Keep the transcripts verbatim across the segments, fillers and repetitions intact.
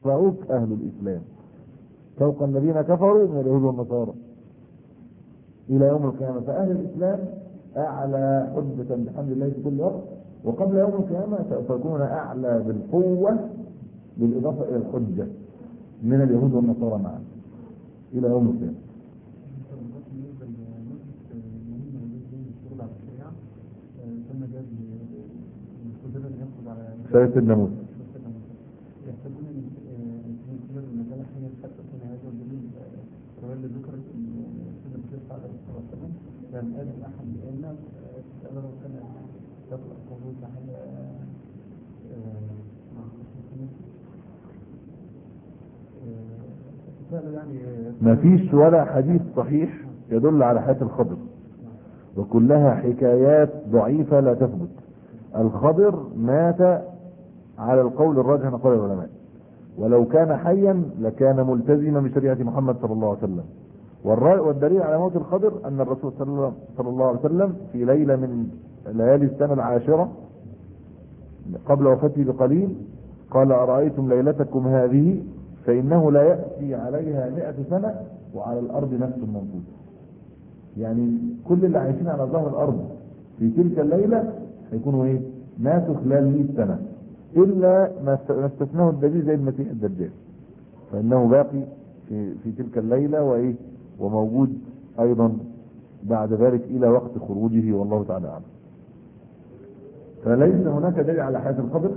فوق أهل الإسلام فوق الذين كفروا من اليهود والنصارى إلى يوم القيامة. فأهل الإسلام أعلى حجة بحمد الله في كل وقت، وقبل يوم القيامة سيكون أعلى بالقوة بالإضافة إلى الحجة من اليهود والنصارى معا إلى يوم القيامة. سيدنا موسى ما فيش ولا حديث صحيح يدل على حياة الخضر، وكلها حكايات ضعيفة لا تثبت. الخضر مات على القول الراجح من قول العلماء، ولو كان حيا لكان ملتزما بشريعة محمد صلى الله عليه وسلم. والدليل على موت الخضر أن الرسول صلى الله عليه وسلم في ليلة من ليالي السنة العاشرة قبل وفاته بقليل قال: أرأيتم ليلتكم هذه فإنه لا يأتي عليها مئة سنة وعلى الأرض نفس منفوسة. يعني كل اللي عايشين على ظهر الأرض في تلك الليلة هيكونوا ايه؟ ماتوا خلال مئة سنة، إلا ما استثناه الدليل زي المسيح الدجال، فإنه باقي في, في تلك الليلة وإيه وموجود أيضا بعد ذلك إلى وقت خروجه، والله تعالى أعلم. فليس هناك دليل على حياة الخضر،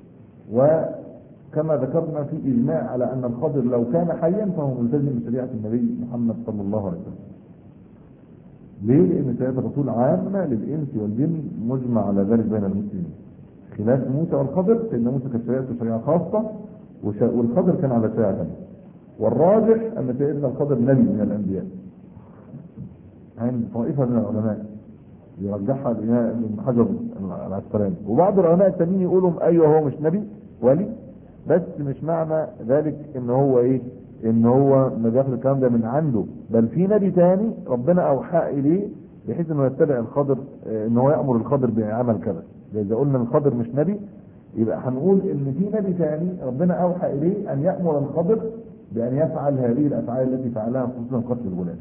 وكما ذكرنا في إجماع على أن الخضر لو كان حيا فهو ملتزم بشريعة النبي محمد صلى الله عليه وسلم. ليه؟ لأن شريعة الرسول عامة للإنس والجن، مجمع على ذلك بين المسلمين، خلاف موسى والخضر. سيدنا موسى كانت شريعته شريعة خاصة والخضر كان على شريعة ثانية. والراجح أن سيدنا الخضر نبي من الأنبياء عند طائفة من العلماء يرجحها ابن حجر العسقلاني، وبعض العلماء التانيين يقولوا أيوه هو مش نبي ولي، بس مش معنى ذلك ان هو ايه ان هو ما بياخد الكلام ده من عنده، بل في نبي تاني ربنا اوحى اليه بحيث انه يتبع الخضر، ان هو يأمر الخضر بعمل كذا. اذا قلنا الخضر مش نبي يبقى هنقول ان في نبي تاني ربنا اوحى اليه ان يأمر الخضر بان يفعل هذه الافعال التي فعلها، خصوصا قتل الغلام.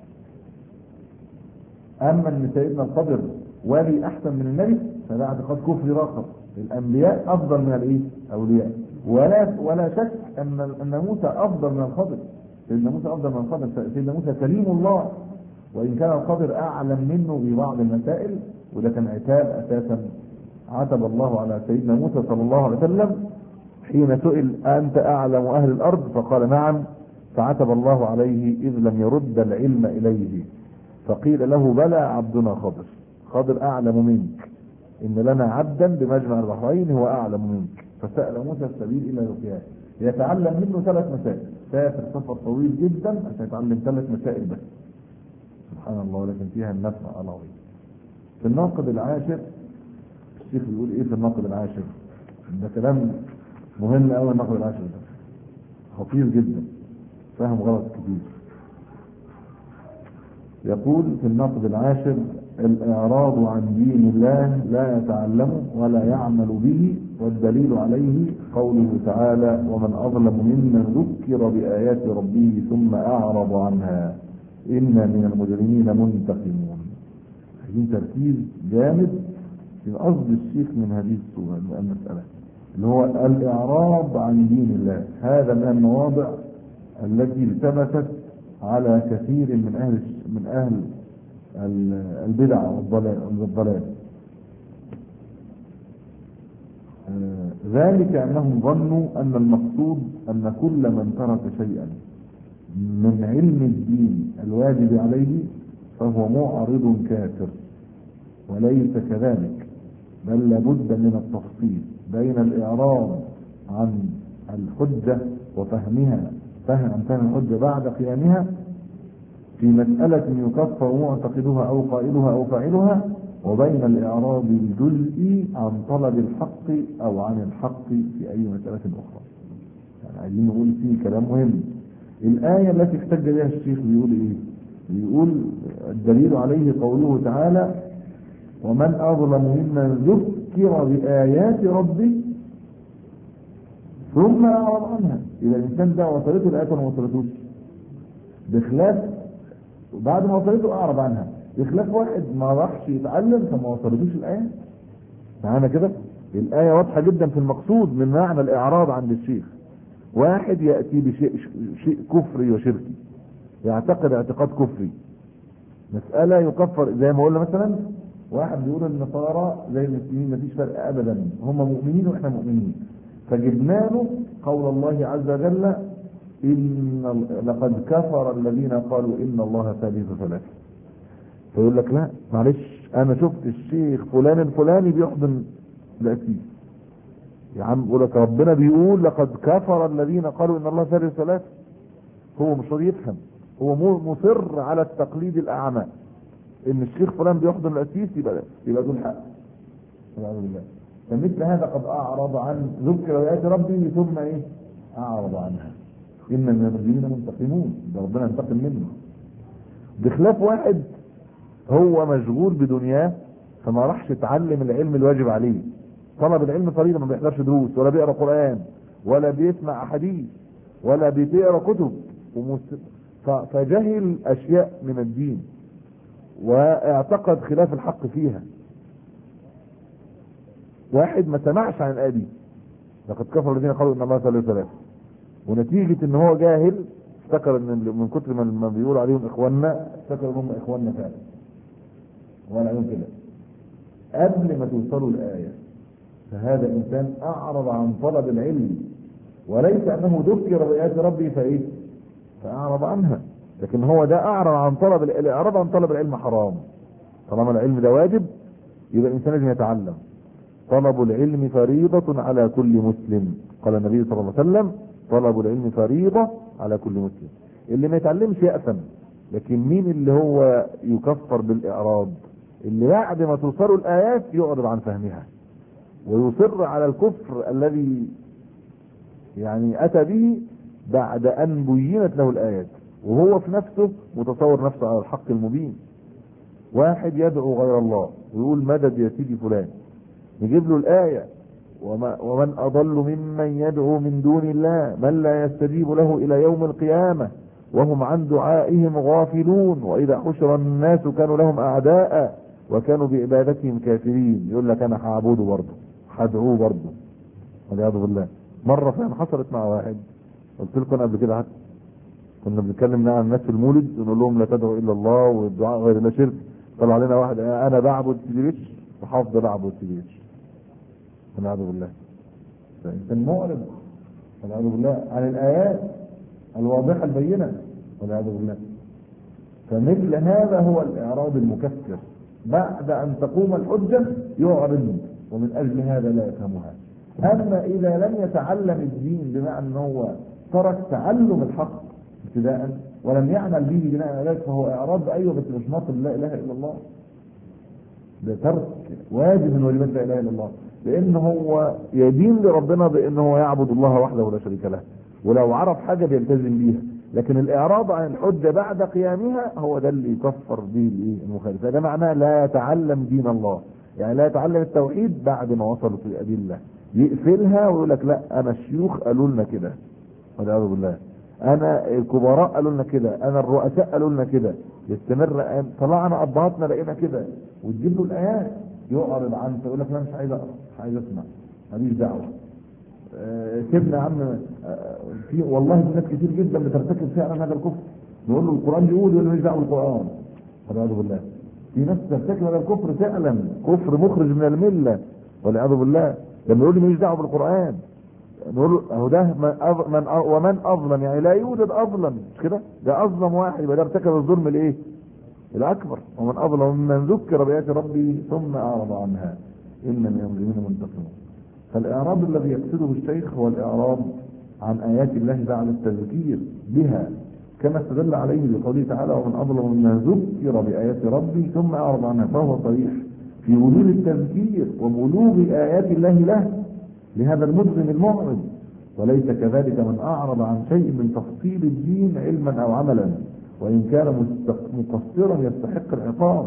اما ان سيدنا الخضر ولي احسن من النبي فده اعتقاد كفري راقب. الانبياء افضل من الايه اولياء، ولا ولا شك ان ان موسى افضل من الخضر. سيدنا موسى افضل من الخضر. سيدنا موسى كريم الله، وان كان الخضر اعلم منه في بعض المسائل، وده كان عتاب اساسا عتب الله على سيدنا موسى صلى الله عليه وسلم حين سئل: انت اعلم اهل الارض؟ فقال: نعم. فعتب الله عليه اذ لم يرد العلم اليه، فقيل له: بلى عبدنا خضر، خضر اعلم منك، ان لنا عبدا بمجمع البحرين هو اعلم منك. فسأل موسى السبيل الى لقياه، يتعلم منه ثلاث مسائل، سافر سفر طويل جدا عشان يتعلم ثلاث مسائل بس، سبحان الله، ولكن فيها النفع العظيم. في الناقد العاشر الشيخ بيقول ايه في الناقد العاشر؟ ده كلام مهم قوي. الناقد العاشر ده خطير جدا، فهم غلط كتير. يقول في الناقد العاشر: الإعراض عن دين الله لا يتعلم ولا يعمل به، والدليل عليه قوله تعالى: ومن أظلم ممن ذكر بآيات ربه ثم أعرض عنها إنا من المجرمين منتقمون. عايزين تركيز جامد في قصد الشيخ من هذه الصورة المسألة، اللي هو الإعراض عن دين الله. هذا من المواضع التي التبست على كثير من أهل من أهل البدع والضلال. ذلك أنهم ظنوا أن المقصود أن كل من ترك شيئا من علم الدين الواجب عليه فهو معرض كافر، وليس كذلك، بل لابد من التفصيل بين الإعراض عن الحجة وفهمها فهم فهم الحجة بعد قيامها في مسألة يكفر معتقدها أو قائلها أو فاعلها، وبين الإعراض الجزئي عن طلب الحق أو عن الحق في أي مسألة أخرى. يعني عايزين نقول فيه كلام مهم. الآية التي احتج بها الشيخ بيقول إيه؟ بيقول الدليل عليه قوله تعالى: ومن أظلم ممن ذكر بآيات ربه ثم أعرض عنها. إذا الإنسان ده وصلته الآية ولا ما وصلتوش؟ بخلاف بعد ما وصلته أعرض عنها، بخلاف واحد ما راحش يتعلم فما وصلتوش الآية. معانا كده؟ الآية واضحة جدا في المقصود من معنى الإعراض عن الشيخ. واحد يأتي بشيء شيء كفري وشركي، يعتقد اعتقاد كفري، مسألة يكفر. زي ما قلنا مثلا واحد بيقول النصارى زي المسلمين مفيش فرق أبدا، هم مؤمنين وإحنا مؤمنين، فجبنا له قول الله عز وجل إن لقد كفر الذين قالوا إن الله ثالث ثلاثة. فيقول لك لا معلش، أنا شفت الشيخ فلان الفلاني بيحضن الأسيس. يا عم يقول لك ربنا بيقول لقد كفر الذين قالوا إن الله ثالث ثلاثة. هو مش راضي يفهم، هو مصر على التقليد الأعمى إن الشيخ فلان بيحضن الأسيس يبقى يبقى دول حق. والعياذ بالله. فمثل هذا قد أعرض عن ذكر آيات ربه ثم إيه؟ أعرض عنها. إن من المجرمين منتقمون، ده ربنا ينتقم منه. بخلاف واحد هو مشغول بدنياه فما راحش يتعلم العلم الواجب عليه. طلب العلم فريضة، ما بيحضرش دروس ولا بيقرا قرآن ولا بيسمع أحاديث ولا بيقرا كتب، فجهل أشياء من الدين واعتقد خلاف الحق فيها. واحد ما سمعش عن الآية دي لقد كفر الذين قالوا إن الله ثالث ثلاثة، ونتيجة ان هو جاهل افتكر ان من كتر ما بيقول عليهم اخواننا افتكر ان هم اخواننا فعلا، وانا عليهم كده. قبل ما توصلوا الآية فهذا انسان اعرض عن طلب العلم، وليس انه ذكر بآيات ربي فايه فاعرض عنها، لكن هو ده اعرض عن طلب الاعراض عن طلب العلم حرام. طالما العلم ده واجب يبقى الانسان لازم يتعلم. طلب العلم فريضة على كل مسلم، قال النبي صلى الله عليه وسلم طلب العلم فريضة على كل مسلم. اللي ما يتعلمش يأثم، لكن مين اللي هو يكفر بالإعراض؟ اللي بعد ما توصلوا الآيات يعرض عن فهمها ويصر على الكفر الذي يعني أتى به بعد أن بينت له الآيات، وهو في نفسه متصور نفسه على الحق المبين. واحد يدعو غير الله ويقول مدد يا سيدي فلان، نجيب له الآية وما ومن أضل ممن يدعو من دون الله من لا يستجيب له إلى يوم القيامة وهم عن دعائهم غافلون وإذا حشر الناس كانوا لهم أعداء وكانوا بعبادتهم كافرين. يقول لك أنا هعبده برضه هدعوه برضه، والعياذ بالله. مرة فعلا حصلت مع واحد، قلت لكم قبل كده حتى كنا بنتكلم عن الناس في المولد ونقول لهم لا تدعوا إلا الله والدعاء غير الله شرك. طلع علينا واحد أنا بعبد سيديش وحافظ بعبد سيديش، والعياذ بالله. فإنسان معرض والعياذ بالله عن الآيات الواضحة البينة والعياذ بالله. فمثل هذا هو الإعراض المكفر، بعد أن تقوم الحجة يعرض، ومن أجل هذا لا يفهمها. أما إذا لم يتعلم الدين بمعنى أنه هو ترك تعلم الحق ابتداء ولم يعمل به بناء على ذلك فهو إعراض. أيوه بس مش ناطق لا إله إلا الله، ده ترك واجب من واجبات لا اله الا الله، لان هو يدين لربنا بان هو يعبد الله وحده لا شريك له، ولو عرف حاجه بيلتزم بيها. لكن الاعراض عن الحجه بعد قيامها هو ده اللي يكفر به الايه المخالف. ده معناه لا يتعلم دين الله، يعني لا يتعلم التوحيد بعد ما وصلت الادله، يقفلها ويقول لك لا انا الشيوخ قالوا لنا كده والعياذ بالله، انا الكبراء قالوا لنا كده، انا الرؤساء قالوا لنا كده، يستمر طلعنا ابهاتنا لقينا كده، وتجيب له الايات يعرض عنه يقول لك لا مش عايز اقرا مش عايز اسمع ماليش دعوه. أه سيبنا يا عم. أه في والله في ناس كتير جدا بترتكب فعلا هذا الكفر، نقول له القران بيقول يقول له ماليش دعوه بالقران والعياذ بالله. في ناس ترتكب هذا الكفر فعلا كفر مخرج من المله والعياذ بالله، لما يقول لي ماليش دعوه بالقران نقول اهو ده من, أظ... من أ... ومن اظلم، يعني لا يوجد اظلم، مش كده؟ ده اظلم واحد، يبقى ده ارتكب الظلم الايه؟ الاكبر. ومن اظلم ممن ذكر بآيات ربه ثم اعرض عنها ان من المجرمين منتقمون. فالاعراض الذي يقصده الشيخ هو الاعراض عن ايات الله بعد التذكير بها، كما استدل عليه بقوله تعالى ومن اظلم ممن ذكر بآيات ربه ثم اعرض عنها، فهو صريح في وجود التذكير وبلوغ ايات الله له لهذا المجرم المعرض، وليس كذلك من اعرض عن شيء من تفصيل الدين علما او عملا وان كان مقصرا يستحق العقاب.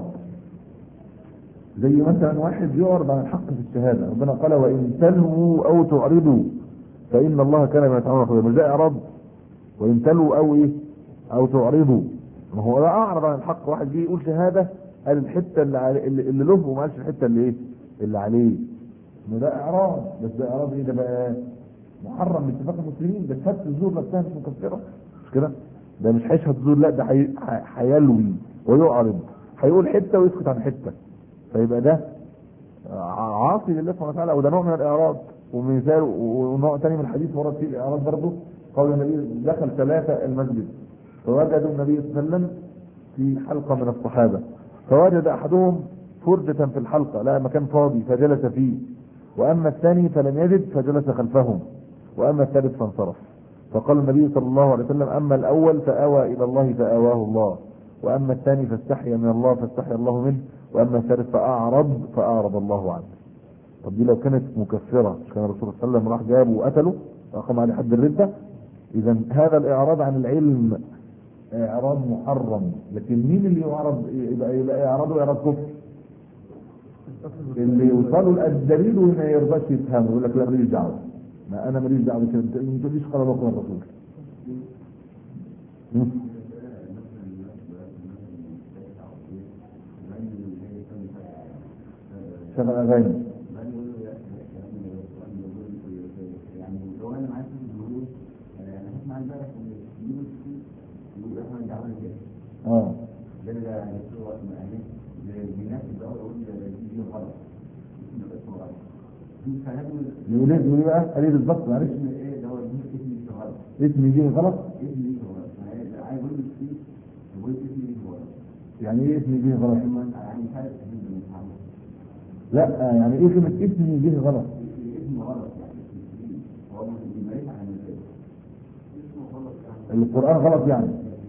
زي مثلا واحد يعرض عن الحق في الشهاده، ربنا قال وان تلووا او تعرضوا فإن الله كان بما تعملون خبيرا. مش ده إعراض؟ وإن تلوا أو إيه أو تعرضوا. ما هو ده أعرض عن الحق. واحد جه يقول شهادة قال الحتة اللي علي اللي, اللي له وما قالش الحتة اللي إيه اللي عليه. ما ده إعراض. بس ده إعراض إيه؟ ده بقى محرم باتفاق المسلمين. ده شهادة الزور نفسها مش مكفرة. مش كده؟ ده مش هيشهد الزور، لا ده هيلوي ويعرض، هيقول حتة ويسكت عن حتة، فيبقى ده عاصي لله سبحانه وتعالى. وده نوع من الإعراض. ومثال ونوع ثاني من الحديث ورد فيه الإعراض برضه. قول النبي دخل ثلاثة المسجد فوجدوا النبي صلى الله عليه وسلم في حلقة من الصحابة، فوجد أحدهم فرجة في الحلقة، لا مكان فاضي فجلس فيه، وأما الثاني فلم يجد فجلس خلفهم، وأما الثالث فانصرف. فقال النبي صلى الله عليه وسلم أما الأول فآوى إلى الله فآواه الله، وأما الثاني فاستحيا من الله فاستحيا الله منه، وأما الثالث فأعرض فأعرض الله عنه. طب دي لو كانت مكفرة مش كان الرسول صلى الله عليه وسلم راح جابه وقتله وأقام عليه حد الردة؟ إذا هذا الإعراض عن العلم إعراض محرم. لكن مين اللي يعرض يبقى, يبقى إعراضه إعراض كفر؟ اللي يوصلوا الدليل وما يرضاش يفهمه، يقول لك لا ماليش دعوة، ما أنا ماليش دعوة كده، أنت ما تقوليش قال الله قال الرسول. شغل أغاني اه ده ده يعني هو يعني الناس اللي هو دي غلط اسمه غلط يقول ايه يقول بقى قال ايه بالظبط معلش ايه ده هو اسمي غلط اسمي دي غلط اسمي غلط عايز اقول لك فيه يقول اسمي غلط يعني ايه اسمي دي غلط يعني مش عارف لا يعني ايه كلمه اسمي دي غلط اسمه غلط يعني هو مش عن اسمه غلط يعني القران غلط يعني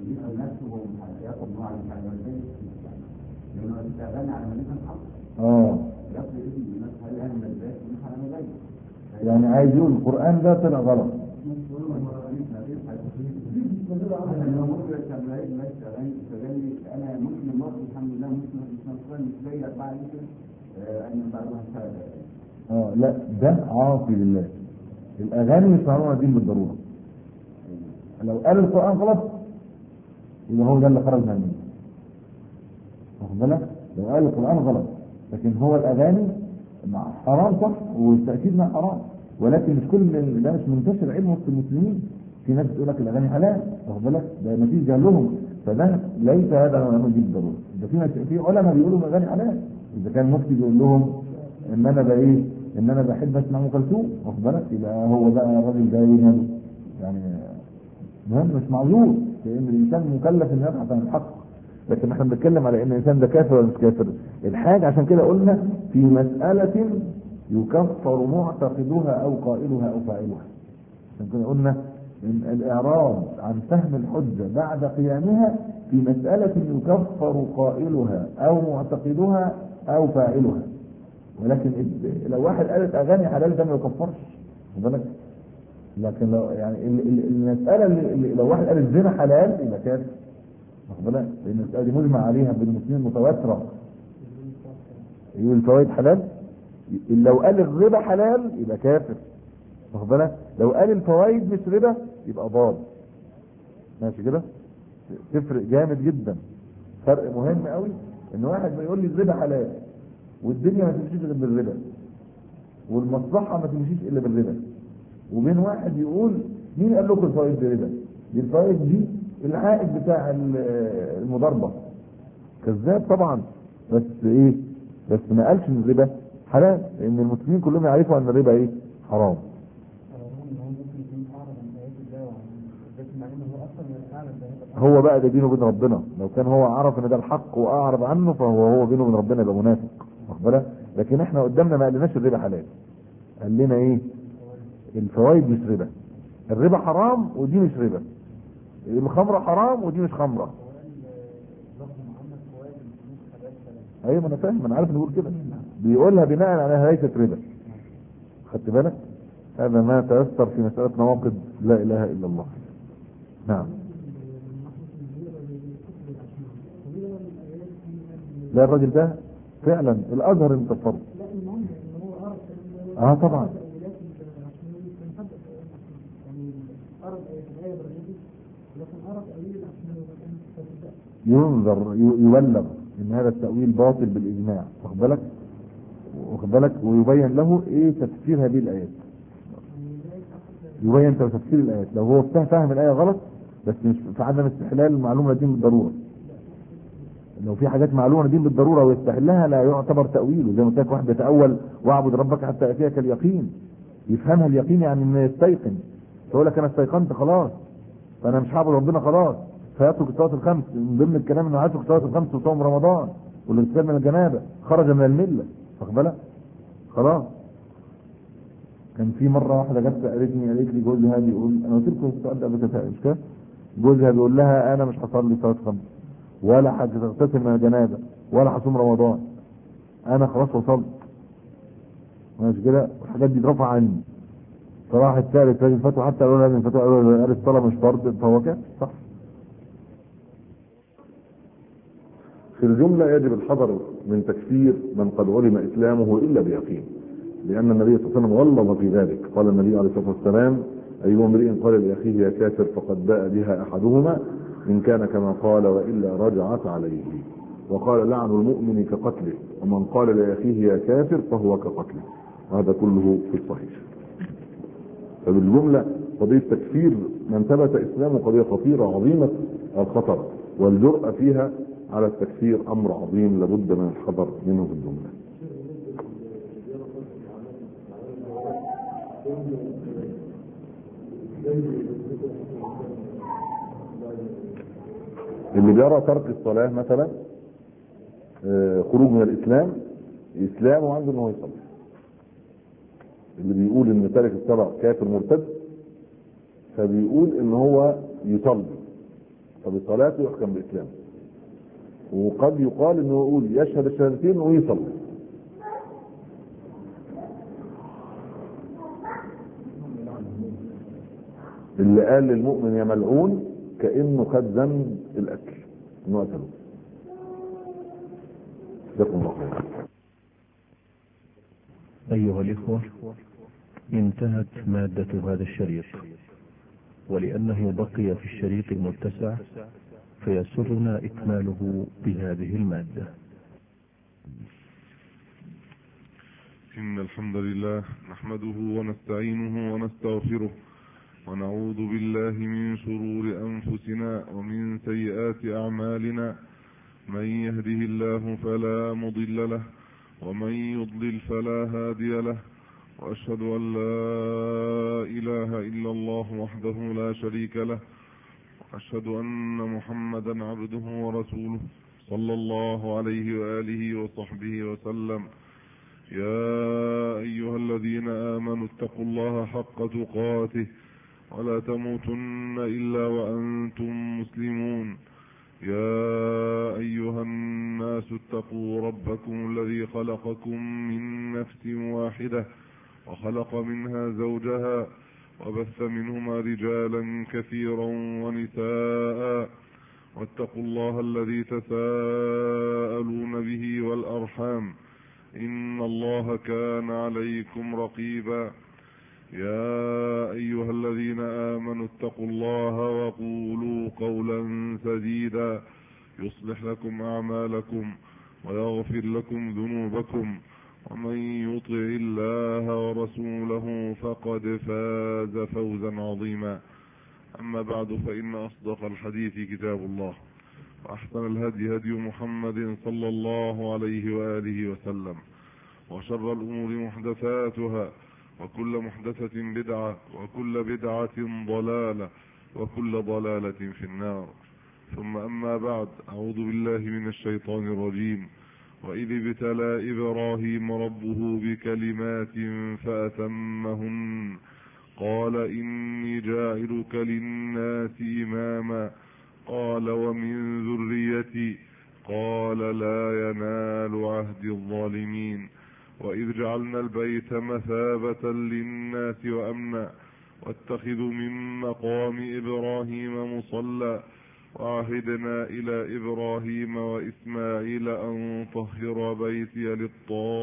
اه يعني عايز يقول القرآن ده طلع غلط. انا مسلم برضه الحمد لله مسلم مش زي اربعه يمكن ان بعضهم اه لا ده عاصي لله. الاغاني مش معلومه دين بالضروره. لو قال القرآن غلط يبقى هو ده اللي خرج منه، واخد بالك؟ لو قال القرآن غلط، لكن هو الأغاني حرام صح، والتأكيد انها حرام، ولكن مش كل ده مش منتشر علم وسط المسلمين. في ناس بتقول لك الأغاني حلال، واخد بالك؟ ده ما فيش جهلهم، فده ليس هذا ما نجيب بالضرورة. ده في في علماء بيقولوا الأغاني حلال، إذا كان مفتي بيقول لهم إن أنا بقى إيه؟ إن أنا بحب أسمع أم كلثوم، واخد بالك؟ يبقى هو بقى الراجل ده إيه يعني مهم مش معذور، لأن الإنسان مكلف إنه يبحث عن الحق. لكن احنا بنتكلم على ان الانسان ده كافر ولا مش كافر. الحاجة عشان كده قلنا في مسألة يكفر معتقدها او قائلها او فاعلها. عشان كده قلنا ان الاعراض عن فهم الحجة بعد قيامها في مسألة يكفر قائلها او معتقدها او فاعلها. ولكن لو واحد قالت اغاني حلال ده ما يكفرش، خد بالك؟ لكن لو يعني المسألة اللي لو واحد قال الزنا حلال يبقى كافر، واخد بالك؟ لان المسألة دي مجمع عليها بين المسلمين متواترة. يقول الفوائد حلال، لو قال الربا حلال يبقى كافر، واخد بالك؟ لو قال الفوائد مش ربا يبقى ضال. ماشي كده؟ تفرق جامد جدا. فرق مهم قوي ان واحد بيقول لي الربا حلال والدنيا ما تمشيش غير بالربا والمصلحة ما تمشيش الا بالربا، وبين واحد يقول مين قال لكم الفوائد دي ربا؟ دي الفوائد دي العائد بتاع المضاربة. كذاب طبعا، بس ايه؟ بس ما قالش ان الربا حلال، لان المسلمين كلهم يعرفوا ان الربا ايه؟ حرام. هو بقى ده بينه وبين ربنا، لو كان هو عرف ان ده الحق واعرض عنه فهو هو بينه وبين ربنا يبقى منافق، واخد بالك؟ لكن احنا قدامنا ما قالناش الربا حلال، قال لنا ايه؟ الفوائد مش ربا، الربا حرام ودي مش ربا، الخمرة حرام ودي مش خمرة. ايوه ما انا فاهم، انا عارف انه بيقول كده، بيقولها بناء على انها ليست ربا. خدت بالك؟ هذا ما تأثر في مسألة نواقض لا اله الا الله. نعم. لا الراجل ده فعلا الازهر انتصر. اه طبعا ينظر يبلغ ان هذا التأويل باطل بالاجماع، واخد بالك واخد بالك ويبين له ايه تفسير هذه الايات، يبين تفسير الايات. لو هو فهم الايه غلط بس مش في عدم استحلال المعلومه دي بالضروره، لو في حاجات معلومه دي بالضروره ويستحلها لا يعتبر تاويله. زي ما قلت لك واحد يتاول واعبد ربك حتى ياتيك اليقين، يفهمها اليقين يعني انه يستيقن، يقول لك انا استيقنت خلاص فانا مش هعبد ربنا خلاص، فيترك الصلاه الخمس. من ضمن الكلام انه يترك الصلاه الخمس وصوم رمضان والاغتسال من الجنابه، خرج من المله، واخد بالك خلاص. كان في مره واحده جت قالت لي قالت لي جوزها بيقول، انا قلت لكم السؤال ده قبل كده مش كده، جوزها بيقول لها انا مش هصلي صلاه خمس ولا هغتسل من الجنابه ولا هصوم رمضان، انا خلاص وصلت مش كده، والحاجات دي اترفع عني. فراحت سالت راجل فتوى، حتى قالوا لها لازم فتوى، قالوا لها الصلاه مش فرض، فهو كده صح. في الجملة يجب الحذر من تكفير من قد علم إسلامه إلا بيقين، لأن النبي صلى الله عليه وسلم غلظ في ذلك. قال النبي عليه الصلاة والسلام أيها امرئ قال لأخيه يا كافر فقد باء بها أحدهما إن كان كما قال وإلا رجعت عليه. وقال لعن المؤمن كقتله، ومن قال لأخيه يا كافر فهو كقتله. وهذا كله في الصحيح. فبالجملة قضية تكفير من ثبت إسلامه قضية خطيرة عظيمة الخطر، والجرأة فيها على التكفير أمر عظيم لابد من الحذر منه في الجملة. اللي بيرى ترك الصلاة مثلا خروج من الإسلام، إسلام وعنده أنه يصلي. اللي بيقول ان تارك الصلاة كافر مرتد فبيقول ان هو يصلي فبصلاته يحكم بإسلامه، وقد يقال انه يقول يشهد الشهادتين ويصلي. اللي قال للمؤمن يا ملعون كأنه خد ذنب الأكل انه قتله. جزاكم الله خير. أيها الإخوة، انتهت مادة هذا الشريط، ولأنه بقي في الشريط المتسع فيسرنا إكماله بهذه المادة. إن الحمد لله نحمده ونستعينه ونستغفره ونعوذ بالله من شرور أنفسنا ومن سيئات أعمالنا. من يهده الله فلا مضل له ومن يضلل فلا هادي له، وأشهد أن لا إله إلا الله وحده لا شريك له، وأشهد أن محمدا عبده ورسوله صلى الله عليه وآله وصحبه وسلم. يا أيها الذين آمنوا اتقوا الله حق تقاته ولا تموتن إلا وأنتم مسلمون. يا أيها الناس اتقوا ربكم الذي خلقكم من نفس واحدة وخلق منها زوجها وبث منهما رجالا كثيرا ونساء، واتقوا الله الذي تساءلون به والأرحام إن الله كان عليكم رقيبا. يا أيها الذين آمنوا اتقوا الله وقولوا قولا سديدا يصلح لكم أعمالكم ويغفر لكم ذنوبكم، ومن يطع الله ورسوله فقد فاز فوزا عظيما. أما بعد، فإن أصدق الحديث كتاب الله، وأحسن الهدي هدي محمد صلى الله عليه وآله وسلم، وشر الأمور محدثاتها، وكل محدثة بدعة، وكل بدعة ضلالة، وكل ضلالة في النار. ثم أما بعد، أعوذ بالله من الشيطان الرجيم. وإذ ابتلى إبراهيم ربه بكلمات فأتمهن قال إني جاعلك للناس إماما قال ومن ذريتي قال لا ينال عهد الظالمين. وإذ جعلنا البيت مثابة للناس وأمنا واتخذوا من مقام إبراهيم مصلى وعهدنا إلى إبراهيم وإسماعيل أن طهر بيتي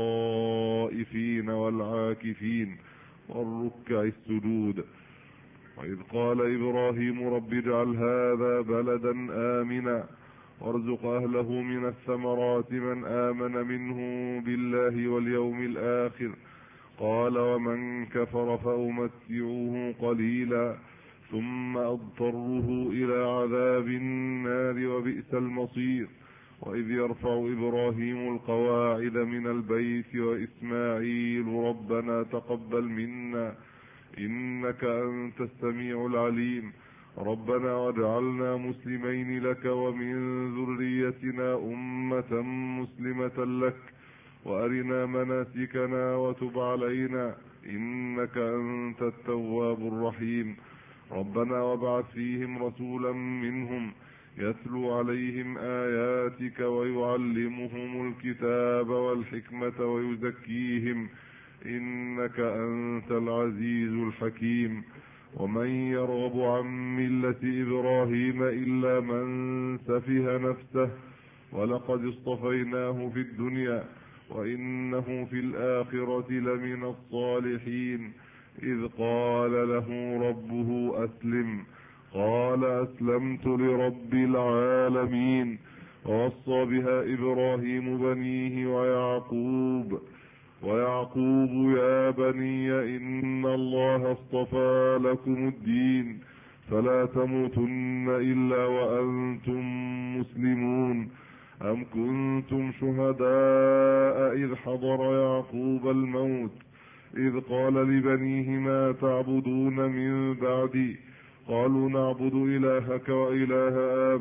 للطائفين والعاكفين والركع السجود. وإذ قال إبراهيم رب اجعل هذا بلدا آمنا وارزق أهله من الثمرات من آمن منهم بالله واليوم الآخر قال ومن كفر فأمتعه قليلا ثم أضطره إلى عذاب النار وبئس المصير وإذ يرفع إبراهيم القواعد من البيت وإسماعيل ربنا تقبل منا إنك أنت السميع العليم ربنا واجعلنا مسلمين لك ومن ذريتنا أمة مسلمة لك وأرنا مناسكنا وتب علينا إنك أنت التواب الرحيم ربنا وابعث فيهم رسولا منهم يتلو عليهم آياتك ويعلمهم الكتاب والحكمة ويزكيهم إنك أنت العزيز الحكيم ومن يرغب عن ملة إبراهيم إلا من سفه نفسه ولقد اصطفيناه في الدنيا وإنه في الآخرة لمن الصالحين إذ قال له ربه أسلم قال أسلمت لرب العالمين ووصى بها إبراهيم بنيه ويعقوب ويعقوب يا بني إن الله اصطفى لكم الدين فلا تموتن إلا وأنتم مسلمون أم كنتم شهداء إذ حضر يعقوب الموت إذ قال لبنيه ما تعبدون من بعدي قالوا نعبد إلهك وإله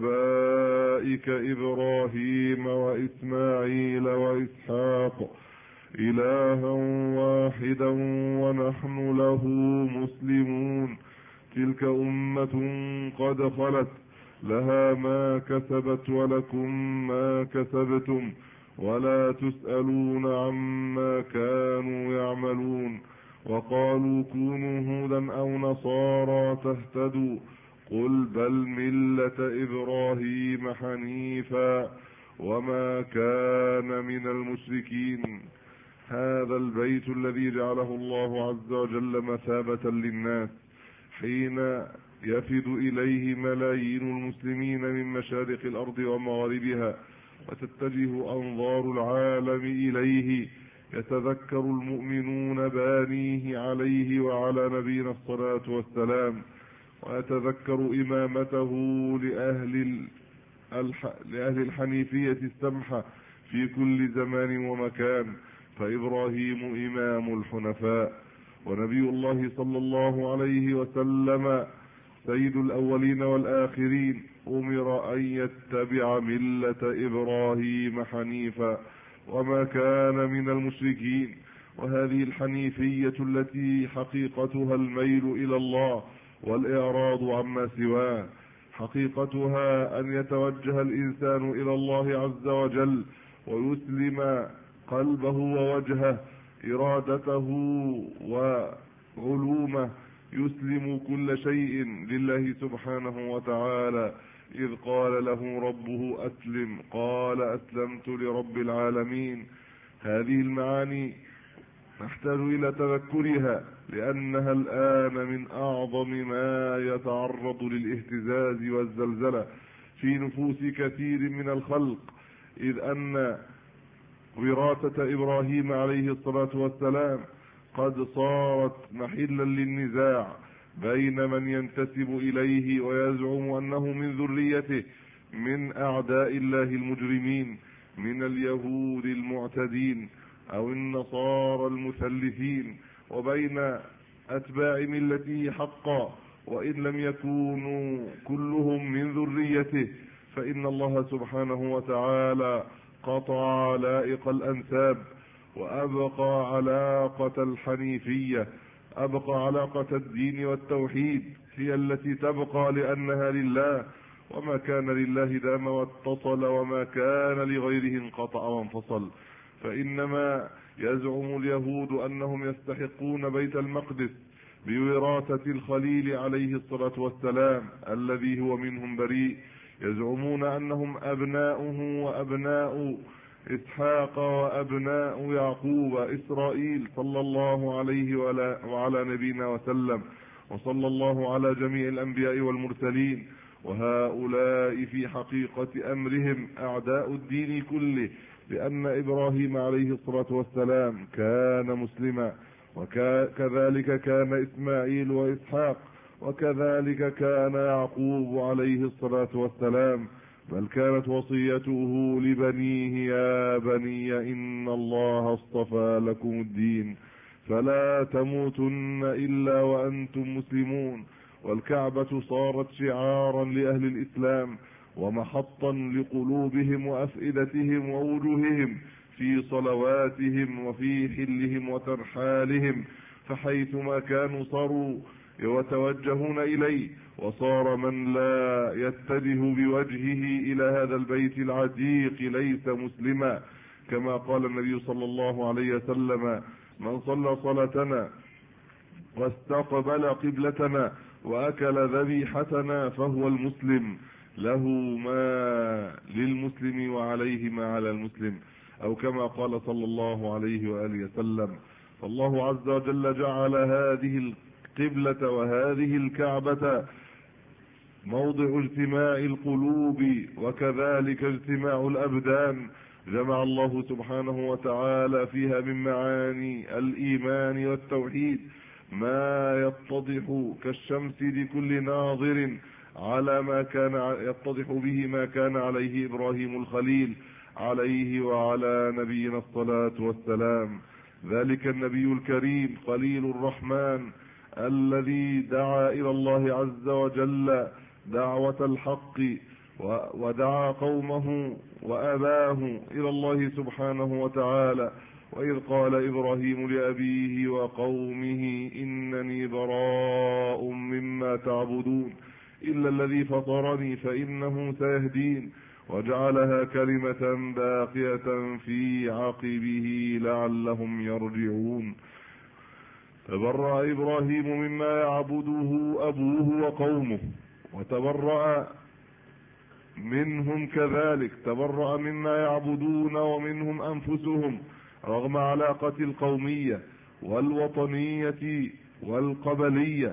آبائك إبراهيم وإسماعيل وإسحاق إلها واحدا ونحن له مسلمون تلك أمة قد خلت لها ما كسبت ولكم ما كسبتم ولا تسألون عما كانوا يعملون وقالوا كونوا هودا أو نصارى تهتدوا قل بل ملة إبراهيم حنيفا وما كان من المشركين هذا البيت الذي جعله الله عز وجل مثابة للناس حين يفد إليه ملايين المسلمين من مشارق الأرض ومغاربها وتتجه أنظار العالم إليه يتذكر المؤمنون بانيه عليه وعلى نبينا الصلاة والسلام ويتذكر إمامته لأهل الح... لأهل الحنيفية السمحة في كل زمان ومكان فإبراهيم إمام الحنفاء ونبي الله صلى الله عليه وسلم سيد الأولين والآخرين أمر أن يتبع ملة إبراهيم حنيفا وما كان من المشركين وهذه الحنيفية التي حقيقتها الميل إلى الله والإعراض عما سواه حقيقتها أن يتوجه الإنسان إلى الله عز وجل ويسلم قلبه ووجهه إرادته وعلومه يسلم كل شيء لله سبحانه وتعالى إذ قال له ربه أسلم قال أسلمت لرب العالمين هذه المعاني نحتاج إلى تذكرها لأنها الآن من أعظم ما يتعرض للاهتزاز والزلزلة في نفوس كثير من الخلق إذ أن وراثة إبراهيم عليه الصلاة والسلام قد صارت محلا للنزاع بين من ينتسب إليه ويزعم أنه من ذريته من أعداء الله المجرمين من اليهود المعتدين أو النصارى المثلثين وبين أتباع ملته حقا وإن لم يكونوا كلهم من ذريته فإن الله سبحانه وتعالى قطع علائق الأنساب وأبقى علاقة الحنيفية أبقى علاقة الدين والتوحيد هي التي تبقى لأنها لله وما كان لله دام واتصل وما كان لغيره انقطع وانفصل فإنما يزعم اليهود أنهم يستحقون بيت المقدس بوراثة الخليل عليه الصلاة والسلام الذي هو منهم بريء يزعمون أنهم أبناؤه وأبناء إسحاق وأبناء يعقوب إسرائيل صلى الله عليه وعلى نبينا وسلم وصلى الله على جميع الأنبياء والمرسلين، وهؤلاء في حقيقة أمرهم أعداء الدين كله، لأن إبراهيم عليه الصلاة والسلام كان مسلما، وكذلك كان إسماعيل وإسحاق، وكذلك كان يعقوب عليه الصلاة والسلام، بل كانت وصيته لبنيه يا بني إن الله اصطفى لكم الدين فلا تموتن إلا وأنتم مسلمون. والكعبة صارت شعارا لأهل الإسلام ومحطا لقلوبهم وأفئدتهم ووجوههم في صلواتهم وفي حلهم وترحالهم، فحيثما كانوا صاروا يتوجهون إليه، وصار من لا يتجه بوجهه إلى هذا البيت العتيق ليس مسلما، كما قال النبي صلى الله عليه وسلم: من صلى صلاتنا واستقبل قبلتنا وأكل ذبيحتنا فهو المسلم، له ما للمسلم وعليه ما على المسلم، أو كما قال صلى الله عليه وآله وسلم. فالله عز وجل جعل هذه القبلة وهذه الكعبة موضع اجتماع القلوب وكذلك اجتماع الأبدان، جمع الله سبحانه وتعالى فيها من معاني الإيمان والتوحيد ما يتضح كالشمس لكل ناظر على ما كان يتضح به ما كان عليه إبراهيم الخليل عليه وعلى نبينا الصلاة والسلام، ذلك النبي الكريم خليل الرحمن الذي دعا إلى الله عز وجل دعوة الحق ودعا قومه وأباه إلى الله سبحانه وتعالى، وإذ قال إبراهيم لأبيه وقومه إنني براء مما تعبدون إلا الذي فطرني فإنه سيهدين، وجعلها كلمة باقية في عقبه لعلهم يرجعون. تبرأ إبراهيم مما يعبده أبوه وقومه وتبرأ منهم كذلك، تبرأ مما يعبدون ومنهم أنفسهم، رغم علاقة القومية والوطنية والقبلية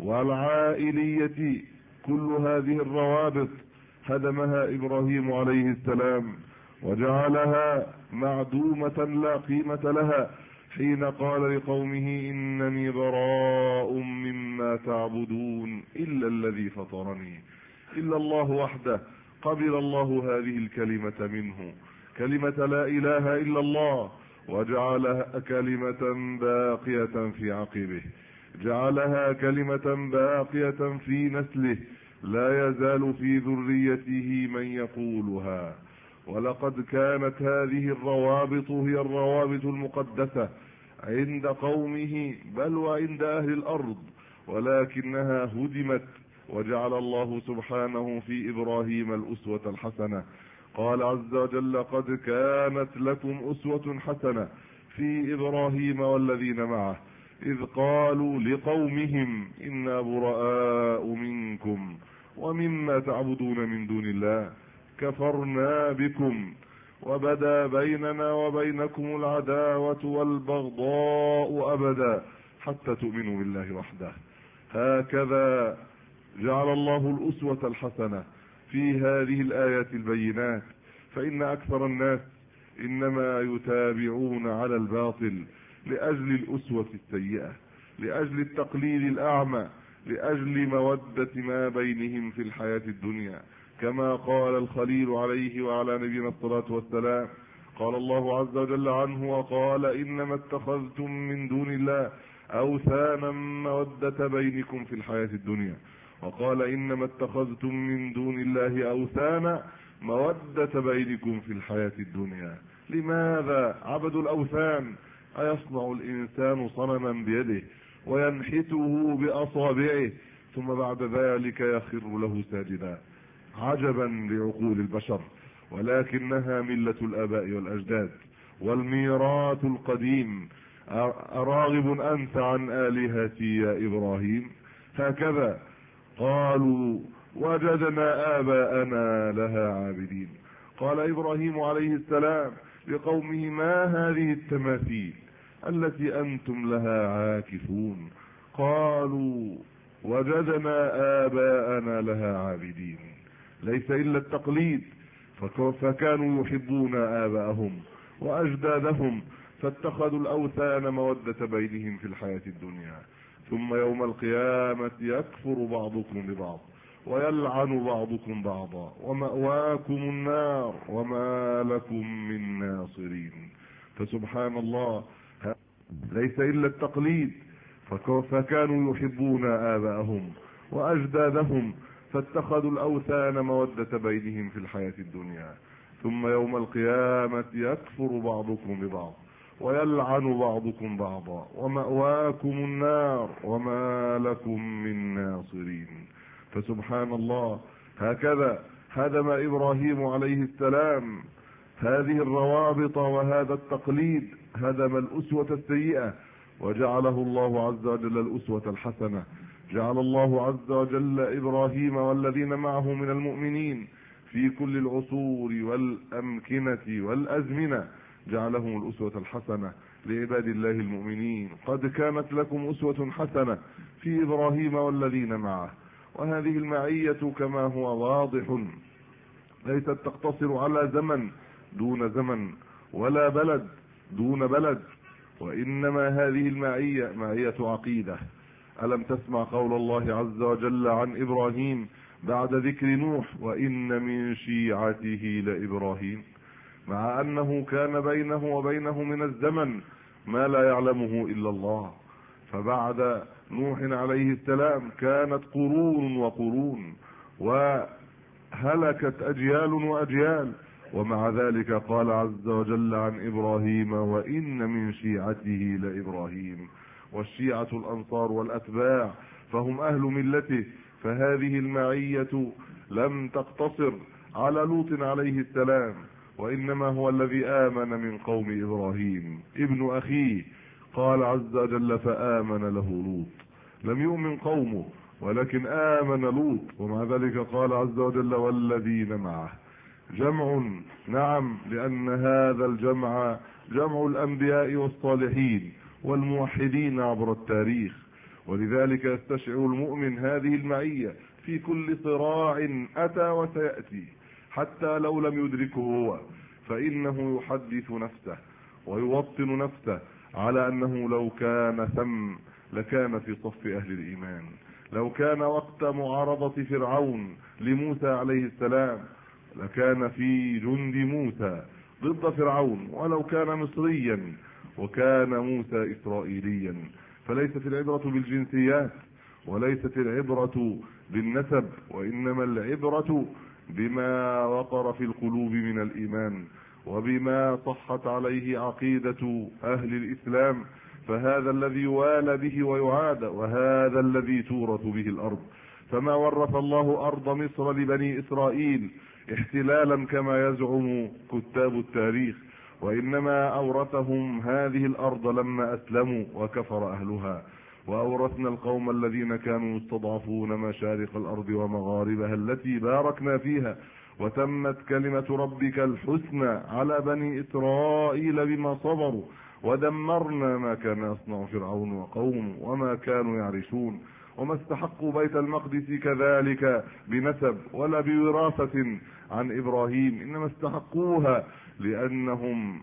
والعائلية، كل هذه الروابط هدمها إبراهيم عليه السلام وجعلها معدومة لا قيمة لها حين قال لقومه إنني براء مما تعبدون إلا الذي فطرني، إلا الله وحده. قبل الله هذه الكلمة منه، كلمة لا إله إلا الله، وجعلها كلمة باقية في عقبه، جعلها كلمة باقية في نسله، لا يزال في ذريته من يقولها. ولقد كانت هذه الروابط هي الروابط المقدسة عند قومه بل وعند أهل الأرض، ولكنها هدمت، وجعل الله سبحانه في إبراهيم الأسوة الحسنة. قال عز وجل: قد كانت لكم أسوة حسنة في إبراهيم والذين معه إذ قالوا لقومهم إنا براء منكم ومما تعبدون من دون الله كفرنا بكم وبدا بيننا وبينكم العداوة والبغضاء أبدا حتى تؤمنوا بالله وحده. هكذا جعل الله الأسوة الحسنة في هذه الآيات البينات، فإن أكثر الناس إنما يتابعون على الباطل لأجل الأسوة السيئة، لأجل التقليد الأعمى، لأجل مودة ما بينهم في الحياة الدنيا، كما قال الخليل عليه وعلى نبينا الصلاة والسلام. قال الله عز وجل عنه وقال: إنما اتخذتم من دون الله أوثانا مودة بينكم في الحياة الدنيا. وقال: إنما اتخذتم من دون الله أوثانا مودة بينكم في الحياة الدنيا. لماذا عبدوا الأوثان؟ أيصنع الإنسان صنما بيده وينحته بأصابعه ثم بعد ذلك يخر له ساجدا؟ عجبا لعقول البشر، ولكنها ملة الآباء والأجداد والميراث القديم. أراغب أنت عن آلهتي يا إبراهيم؟ هكذا قالوا وجدنا آباءنا لها عابدين. قال إبراهيم عليه السلام لقومه: ما هذه التماثيل التي أنتم لها عاكفون؟ قالوا وجدنا آباءنا لها عابدين. ليس إلا التقليد، فكانوا يحبون آباءهم وأجدادهم فاتخذوا الأوثان مودة بينهم في الحياة الدنيا، ثم يوم القيامة يكفر بعضكم ببعض ويلعن بعضكم بعضا ومأواكم النار وما لكم من ناصرين. فسبحان الله، ليس إلا التقليد، فكانوا يحبون آباءهم وأجدادهم فاتخذوا الأوثان مودة بينهم في الحياة الدنيا، ثم يوم القيامة يكفر بعضكم ببعض ويلعن بعضكم بعضا ومأواكم النار وما لكم من ناصرين. فسبحان الله، هكذا هدم إبراهيم عليه السلام هذه الروابط وهذا التقليد، هدم الأسوة السيئة وجعله الله عز وجل الأسوة الحسنة. جعل الله عز وجل إبراهيم والذين معه من المؤمنين في كل العصور والأمكنة والأزمنة، جعلهم الأسوة الحسنة لعباد الله المؤمنين. قد كانت لكم أسوة حسنة في إبراهيم والذين معه. وهذه المعية كما هو واضح ليست تقتصر على زمن دون زمن ولا بلد دون بلد، وإنما هذه المعية معية عقيدة. ألم تسمع قول الله عز وجل عن إبراهيم بعد ذكر نوح: وإن من شيعته لإبراهيم، مع أنه كان بينه وبينه من الزمن ما لا يعلمه إلا الله. فبعد نوح عليه السلام كانت قرون وقرون وهلكت أجيال وأجيال، ومع ذلك قال عز وجل عن إبراهيم: وإن من شيعته لإبراهيم. والشيعة الأنصار والأتباع فهم أهل ملته. فهذه المعية لم تقتصر على لوط عليه السلام، وإنما هو الذي آمن من قوم إبراهيم ابن أخيه. قال عز وجل: فآمن له لوط. لم يؤمن قومه ولكن آمن لوط، ومع ذلك قال عز وجل: والذين معه. جمع، نعم، لأن هذا الجمع جمع الأنبياء والصالحين والموحدين عبر التاريخ، ولذلك يستشعر المؤمن هذه المعية في كل صراع أتى وسيأتي، حتى لو لم يدركه هو، فإنه يحدث نفسه ويوطن نفسه على أنه لو كان ثم لكان في صف أهل الإيمان. لو كان وقت معارضة فرعون لموسى عليه السلام لكان في جند موسى ضد فرعون، ولو كان مصريا، وكان موسى إسرائيليا. فليست العبرة بالجنسيات وليست العبرة بالنسب، وإنما العبرة بما وقر في القلوب من الإيمان وبما صحت عليه عقيدة أهل الإسلام. فهذا الذي يوالى به ويعاد، وهذا الذي تورث به الأرض. فما ورث الله أرض مصر لبني إسرائيل احتلالا كما يزعم كتاب التاريخ، وإنما أورثهم هذه الأرض لما أسلموا وكفر أهلها. وأورثنا القوم الذين كانوا يستضعفون مشارق الأرض ومغاربها التي باركنا فيها، وتمت كلمة ربك الحسنى على بني إسرائيل بما صبروا، ودمرنا ما كان يصنع فرعون وقومه وما كانوا يعرشون. وما استحقوا بيت المقدس كذلك بنسب ولا بوراثة عن إبراهيم، إنما استحقوها لأنهم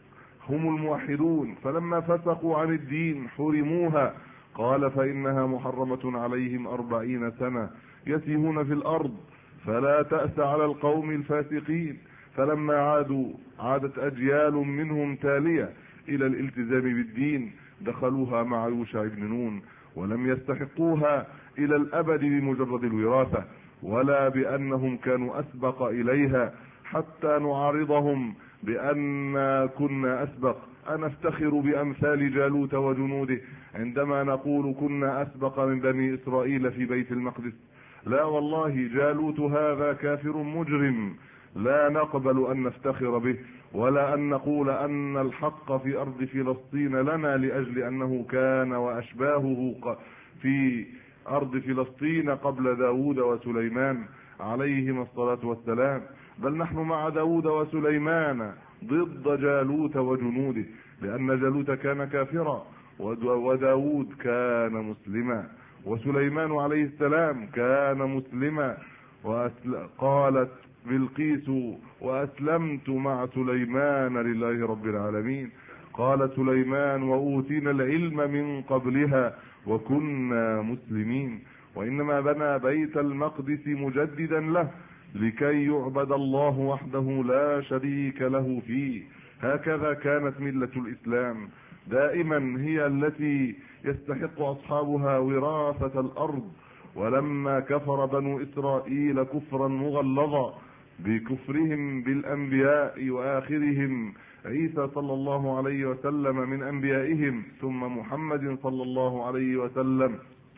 هم الموحدون، فلما فسقوا عن الدين حرموها. قال: فإنها محرمة عليهم أربعين سنة يتيهون في الأرض فلا تأس على القوم الفاسقين. فلما عادوا عادت أجيال منهم تالية إلى الالتزام بالدين دخلوها مع يوشع بن نون، ولم يستحقوها إلى الأبد بمجرد الوراثة ولا بأنهم كانوا أسبق إليها حتى نعارضهم بأن كنا أسبق. أنفتخر بأمثال جالوت وجنوده عندما نقول كنا أسبق من بني إسرائيل في بيت المقدس؟ لا والله، جالوت هذا كافر مجرم لا نقبل أن نفتخر به، ولا أن نقول أن الحق في أرض فلسطين لنا لأجل أنه كان وأشباهه في أرض فلسطين قبل داود وسليمان عليهما الصلاة والسلام. بل نحن مع داود وسليمان ضد جالوت وجنوده، لأن جالوت كان كافرا وداود كان مسلما. وسليمان عليه السلام كان مسلما. قالت بلقيس وأسلمت مع سليمان لله رب العالمين. قال سليمان وأوتينا العلم من قبلها وكنا مسلمين. وإنما بنى بيت المقدس مجددا له لكي يعبد الله وحده لا شريك له فيه. هكذا كانت ملة الإسلام دائما هي التي يستحق أصحابها وراثة الأرض. ولما كفر بنو إسرائيل كفرا مغلظا بكفرهم بالأنبياء وآخرهم عيسى صلى الله عليه وسلم من أنبيائهم، ثم محمد صلى الله عليه وسلم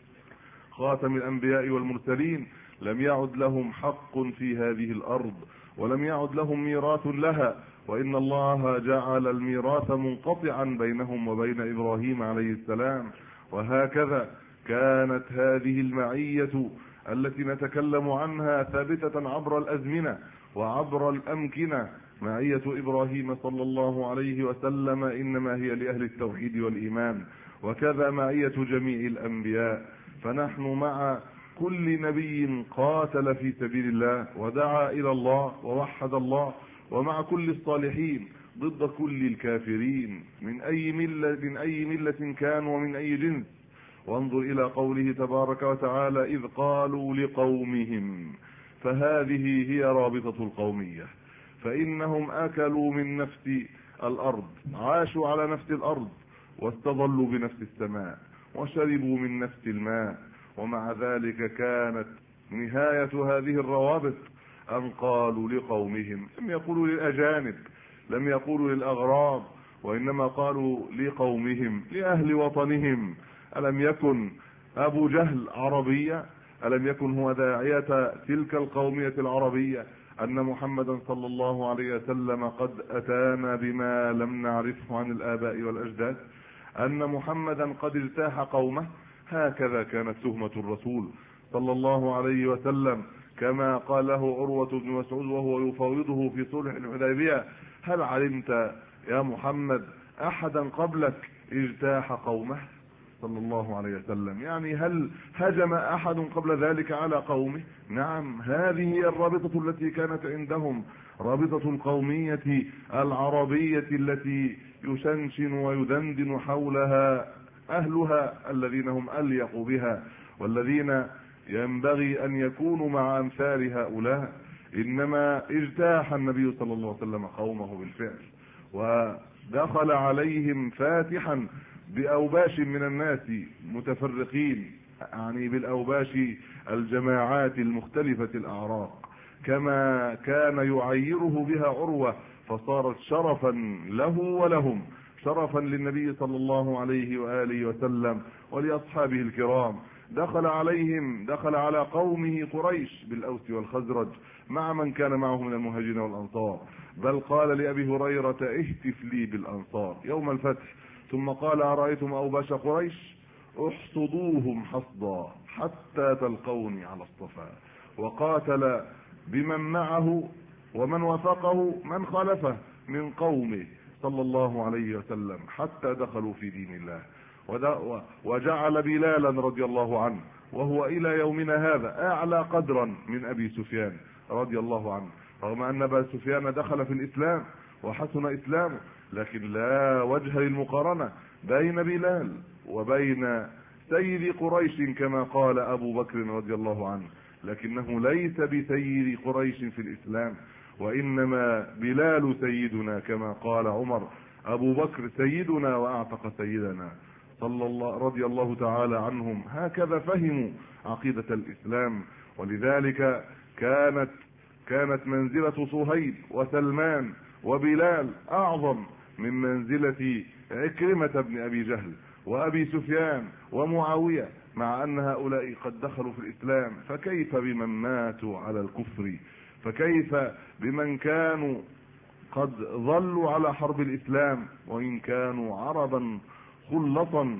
خاتم الأنبياء والمرسلين، لم يعد لهم حق في هذه الأرض ولم يعد لهم ميراث لها، وإن الله جعل الميراث منقطعا بينهم وبين إبراهيم عليه السلام. وهكذا كانت هذه المعية التي نتكلم عنها ثابتة عبر الأزمنة وعبر الأمكنة. معية إبراهيم صلى الله عليه وسلم إنما هي لأهل التوحيد والإيمان، وكذا معية جميع الأنبياء. فنحن مع كل نبي قاتل في سبيل الله ودعا إلى الله ووحد الله، ومع كل الصالحين ضد كل الكافرين من أي ملة من أي ملة كان ومن أي جنس. وانظر إلى قوله تبارك وتعالى إذ قالوا لقومهم، فهذه هي رابطة القومية. فإنهم أكلوا من نفس الأرض، عاشوا على نفس الأرض، واستظلوا بنفس السماء، وشربوا من نفس الماء. ومع ذلك كانت نهاية هذه الروابط أن قالوا لقومهم. لم يقولوا للأجانب، لم يقولوا للأغراب، وإنما قالوا لقومهم، لأهل وطنهم. ألم يكن أبو جهل عربية؟ ألم يكن هو داعية تلك القومية العربية أن محمدا صلى الله عليه وسلم قد أتانا بما لم نعرفه عن الآباء والأجداد؟ أن محمدا قد اجتاح قومه؟ هكذا كانت تهمة الرسول صلى الله عليه وسلم، كما قاله عروة بن مسعود وهو يفاوضه في صلح الحديبية: هل علمت يا محمد أحدا قبلك اجتاح قومه صلى الله عليه وسلم؟ يعني هل هجم أحد قبل ذلك على قومه؟ نعم، هذه هي الرابطة التي كانت عندهم، رابطة القومية العربية التي يشنشن ويدندن حولها أهلها الذين هم أليق بها، والذين ينبغي أن يكونوا مع أمثال هؤلاء. إنما اجتاح النبي صلى الله عليه وسلم قومه بالفعل، ودخل عليهم فاتحا بأوباش من الناس متفرقين، يعني بالأوباش الجماعات المختلفة الأعراق، كما كان يعيره بها عروة، فصارت شرفا له ولهم، شرفا للنبي صلى الله عليه وآله وسلم ولأصحابه الكرام. دخل عليهم، دخل على قومه قريش بالأوس والخزرج مع من كان معه من المهاجرين والأنصار، بل قال لأبي هريرة اهتف لي بالأنصار يوم الفتح، ثم قال أرأيتم أوباش قريش احصدوهم حصدا حتى تلقوني على الصفا. وقاتل بمن معه ومن وافقه من خالفه من قومه صلى الله عليه وسلم حتى دخلوا في دين الله. وجعل بلالا رضي الله عنه، وهو إلى يومنا هذا أعلى قدرا من أبي سفيان رضي الله عنه، رغم أن أبا سفيان دخل في الإسلام وحسن إسلامه، لكن لا وجه للمقارنة بين بلال وبين سيد قريش كما قال أبو بكر رضي الله عنه، لكنه ليس بسيد قريش في الإسلام، وإنما بلال سيدنا كما قال عمر: أبو بكر سيدنا وأعتق سيدنا صلى الله رضي الله تعالى عنهم. هكذا فهموا عقيدة الإسلام. ولذلك كانت كانت منزلة صهيب وسلمان وبلال أعظم من منزلة عكرمة بن أبي جهل وأبي سفيان ومعاوية، مع أن هؤلاء قد دخلوا في الإسلام. فكيف بمن ماتوا على الكفر؟ فكيف بمن كانوا قد ظلوا على حرب الإسلام وإن كانوا عربا خلطا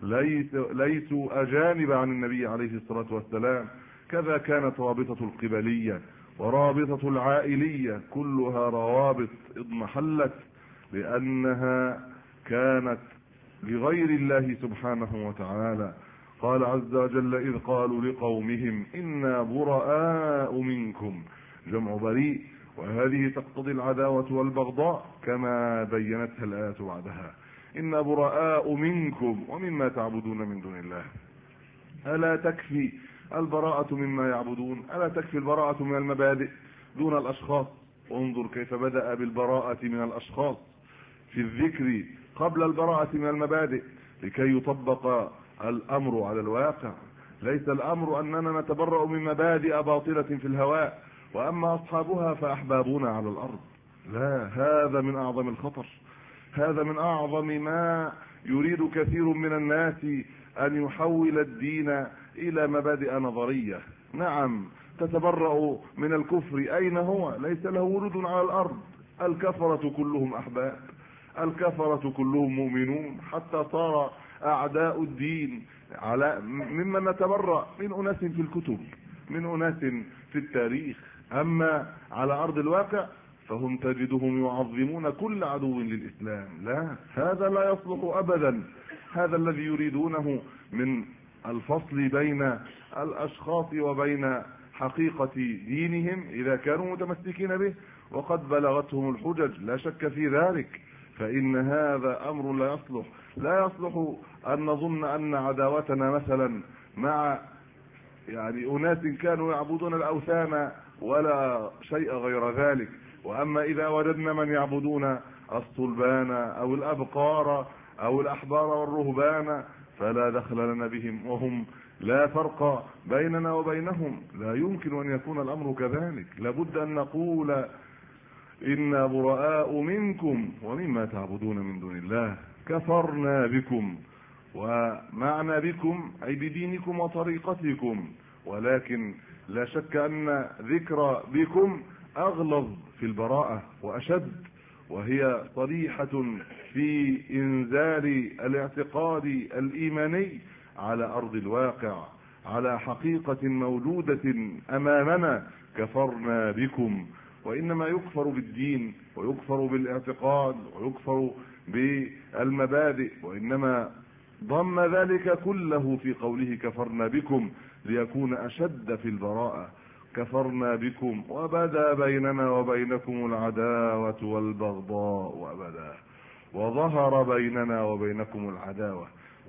ليسوا أجانب عن النبي عليه الصلاة والسلام؟ كذا كانت رابطة القبلية ورابطة العائلية، كلها روابط اضمحلت لأنها كانت لغير الله سبحانه وتعالى. قال عز وجل إذ قالوا لقومهم إنا براء منكم، جمع بريء، وهذه تقتضي العداوة والبغضاء كما بينتها الآيات بعدها. إنا براء منكم ومما تعبدون من دون الله. ألا تكفي البراءة مما يعبدون؟ ألا تكفي البراءة من المبادئ دون الأشخاص؟ انظر كيف بدأ بالبراءة من الأشخاص في الذكر قبل البراءة من المبادئ لكي يطبق الأمر على الواقع. ليس الأمر أننا نتبرأ من مبادئ باطلة في الهواء وأما أصحابها فأحبابنا على الأرض. لا، هذا من أعظم الخطر، هذا من أعظم ما يريد كثير من الناس أن يحول الدين إلى مبادئ نظرية. نعم، تتبرأ من الكفر، أين هو؟ ليس له ولد على الأرض. الكفرة كلهم أحباب، الكفرة كلهم مؤمنون، حتى صار أعداء الدين على ممن نتبرأ من أناس في الكتب، من أناس في التاريخ. أما على أرض الواقع فهم تجدهم يعظمون كل عدو للإسلام. لا، هذا لا يصلح أبدا. هذا الذي يريدونه من الفصل بين الأشخاص وبين حقيقة دينهم إذا كانوا متمسكين به وقد بلغتهم الحجج، لا شك في ذلك، فإن هذا أمر لا يصلح. لا يصلح أن نظن أن عداوتنا مثلا مع يعني أناس كانوا يعبدون الأوثان ولا شيء غير ذلك، وأما إذا وجدنا من يعبدون الصلبان أو الأبقار أو الأحبار والرهبان فلا دخل لنا بهم، وهم لا فرق بيننا وبينهم. لا يمكن أن يكون الأمر كذلك. لابد أن نقول إنا براء منكم ومما تعبدون من دون الله كفرنا بكم، ومعنى بكم أي بدينكم وطريقتكم، ولكن لا شك أن ذكر بكم أغلظ في البراءة وأشد، وهي صريحة في إنزال الاعتقاد الإيماني على أرض الواقع، على حقيقة موجودة أمامنا. كفرنا بكم، وإنما يكفر بالدين ويكفر بالاعتقاد ويكفر بالمبادئ، وإنما ضم ذلك كله في قوله كفرنا بكم ليكون أشد في البراءة. كفرنا بكم وبدا بيننا وبينكم العداوة والبغضاء أبدا، وظهر بيننا وبينكم العداوة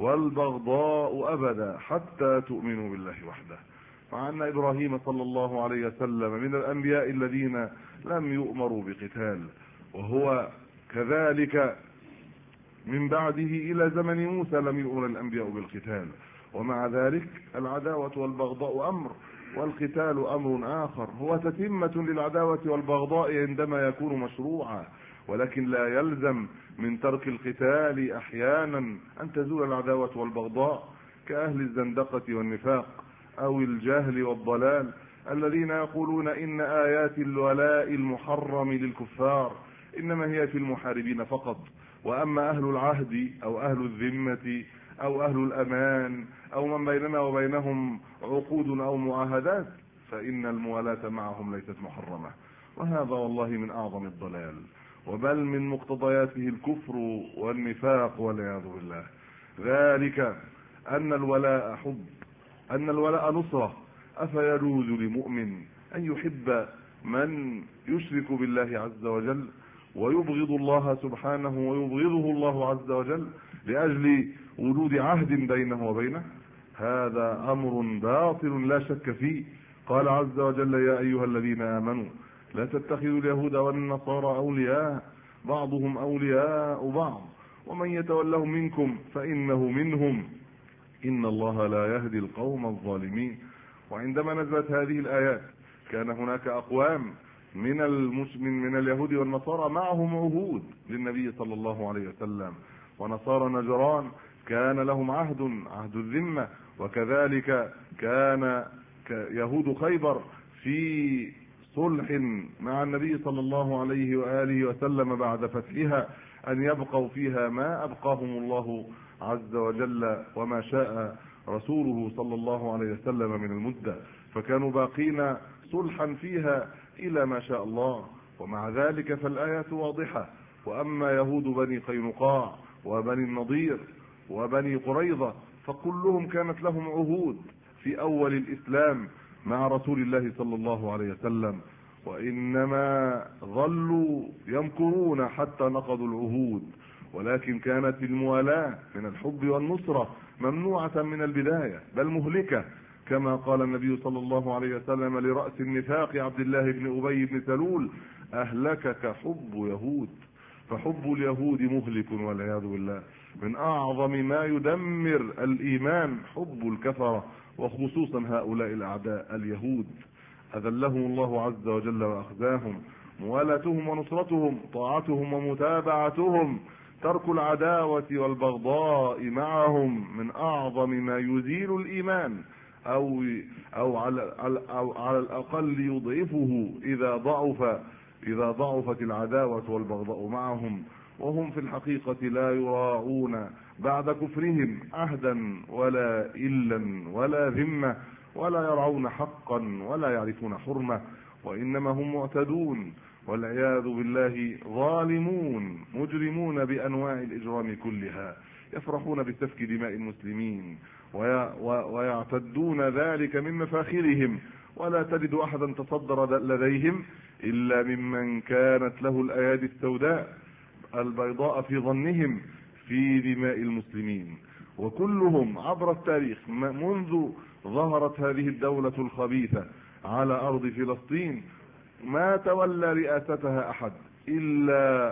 والبغضاء أبدا حتى تؤمنوا بالله وحده. مع أن إبراهيم صلى الله عليه وسلم من الأنبياء الذين لم يؤمروا بقتال، وهو كذلك من بعده إلى زمن موسى لم يؤمر الأنبياء بالقتال، ومع ذلك العداوة والبغضاء أمر والقتال أمر آخر. هو تتمة للعداوة والبغضاء عندما يكون مشروعا، ولكن لا يلزم من ترك القتال أحيانا أن تزول العداوة والبغضاء، كأهل الزندقة والنفاق أو الجهل والضلال الذين يقولون إن آيات الولاء المحرم للكفار إنما هي في المحاربين فقط، وأما أهل العهد أو أهل الذمة أو أهل الأمان أو من بيننا وبينهم عقود أو معاهدات فإن الموالاة معهم ليست محرمة. وهذا والله من أعظم الضلال، وبل من مقتضياته الكفر والنفاق والعياذ بالله. ذلك أن الولاء حب، أن الولاء نصرة. أفيجوز لمؤمن أن يحب من يشرك بالله عز وجل ويبغض الله سبحانه ويبغضه الله عز وجل لأجل وجود عهد بينه وبينه؟ هذا أمر باطل لا شك فيه. قال عز وجل يا أيها الذين آمنوا لا تتخذوا اليهود والنصارى أولياء بعضهم أولياء بعض ومن يتولهم منكم فإنه منهم إن الله لا يهدي القوم الظالمين. وعندما نزلت هذه الآيات كان هناك أقوام من المسلمين من اليهود والنصارى معهم عهود للنبي صلى الله عليه وسلم، ونصارى نجران كان لهم عهد عهد الذمة، وكذلك كان يهود خيبر في صلح مع النبي صلى الله عليه وآله وسلم بعد فتحها أن يبقوا فيها ما أبقاهم الله عز وجل وما شاء رسوله صلى الله عليه وسلم من المدة، فكانوا باقين صلحا فيها إلى ما شاء الله. ومع ذلك فالآيات واضحة. وأما يهود بني قينقاع وبني النضير وبني قريظة فكلهم كانت لهم عهود في أول الإسلام مع رسول الله صلى الله عليه وسلم، وإنما ظلوا يمكرون حتى نقضوا العهود، ولكن كانت الموالاة من الحب والنصرة ممنوعة من البداية بل مهلكة، كما قال النبي صلى الله عليه وسلم لرأس النفاق عبد الله بن أبي بن سلول: أهلكك حب يهود. فحب اليهود مهلك والعياذ بالله. من أعظم ما يدمر الإيمان حب الكفرة، وخصوصا هؤلاء الأعداء اليهود، أذلهم الله عز وجل وأخزاهم. موالاتهم ونصرتهم، طاعتهم ومتابعتهم، ترك العداوة والبغضاء معهم من أعظم ما يزيل الإيمان، أو أو على أو على الأقل يضعفه إذا ضعف إذا ضعفت العداوة والبغضاء معهم، وهم في الحقيقة لا يراعون بعد كفرهم عهدا ولا إلا ولا ذمة، ولا يرعون حقا ولا يعرفون حرمة، وإنما هم معتدون والعياذ بالله، ظالمون مجرمون بأنواع الإجرام كلها، يفرحون بسفك دماء المسلمين ويعتدون ذلك من مفاخرهم، ولا تجد أحدا تصدر لديهم إلا ممن كانت له الأيادي السوداء البيضاء في ظنهم في دماء المسلمين. وكلهم عبر التاريخ منذ ظهرت هذه الدولة الخبيثة على أرض فلسطين ما تولى رئاستها أحد إلا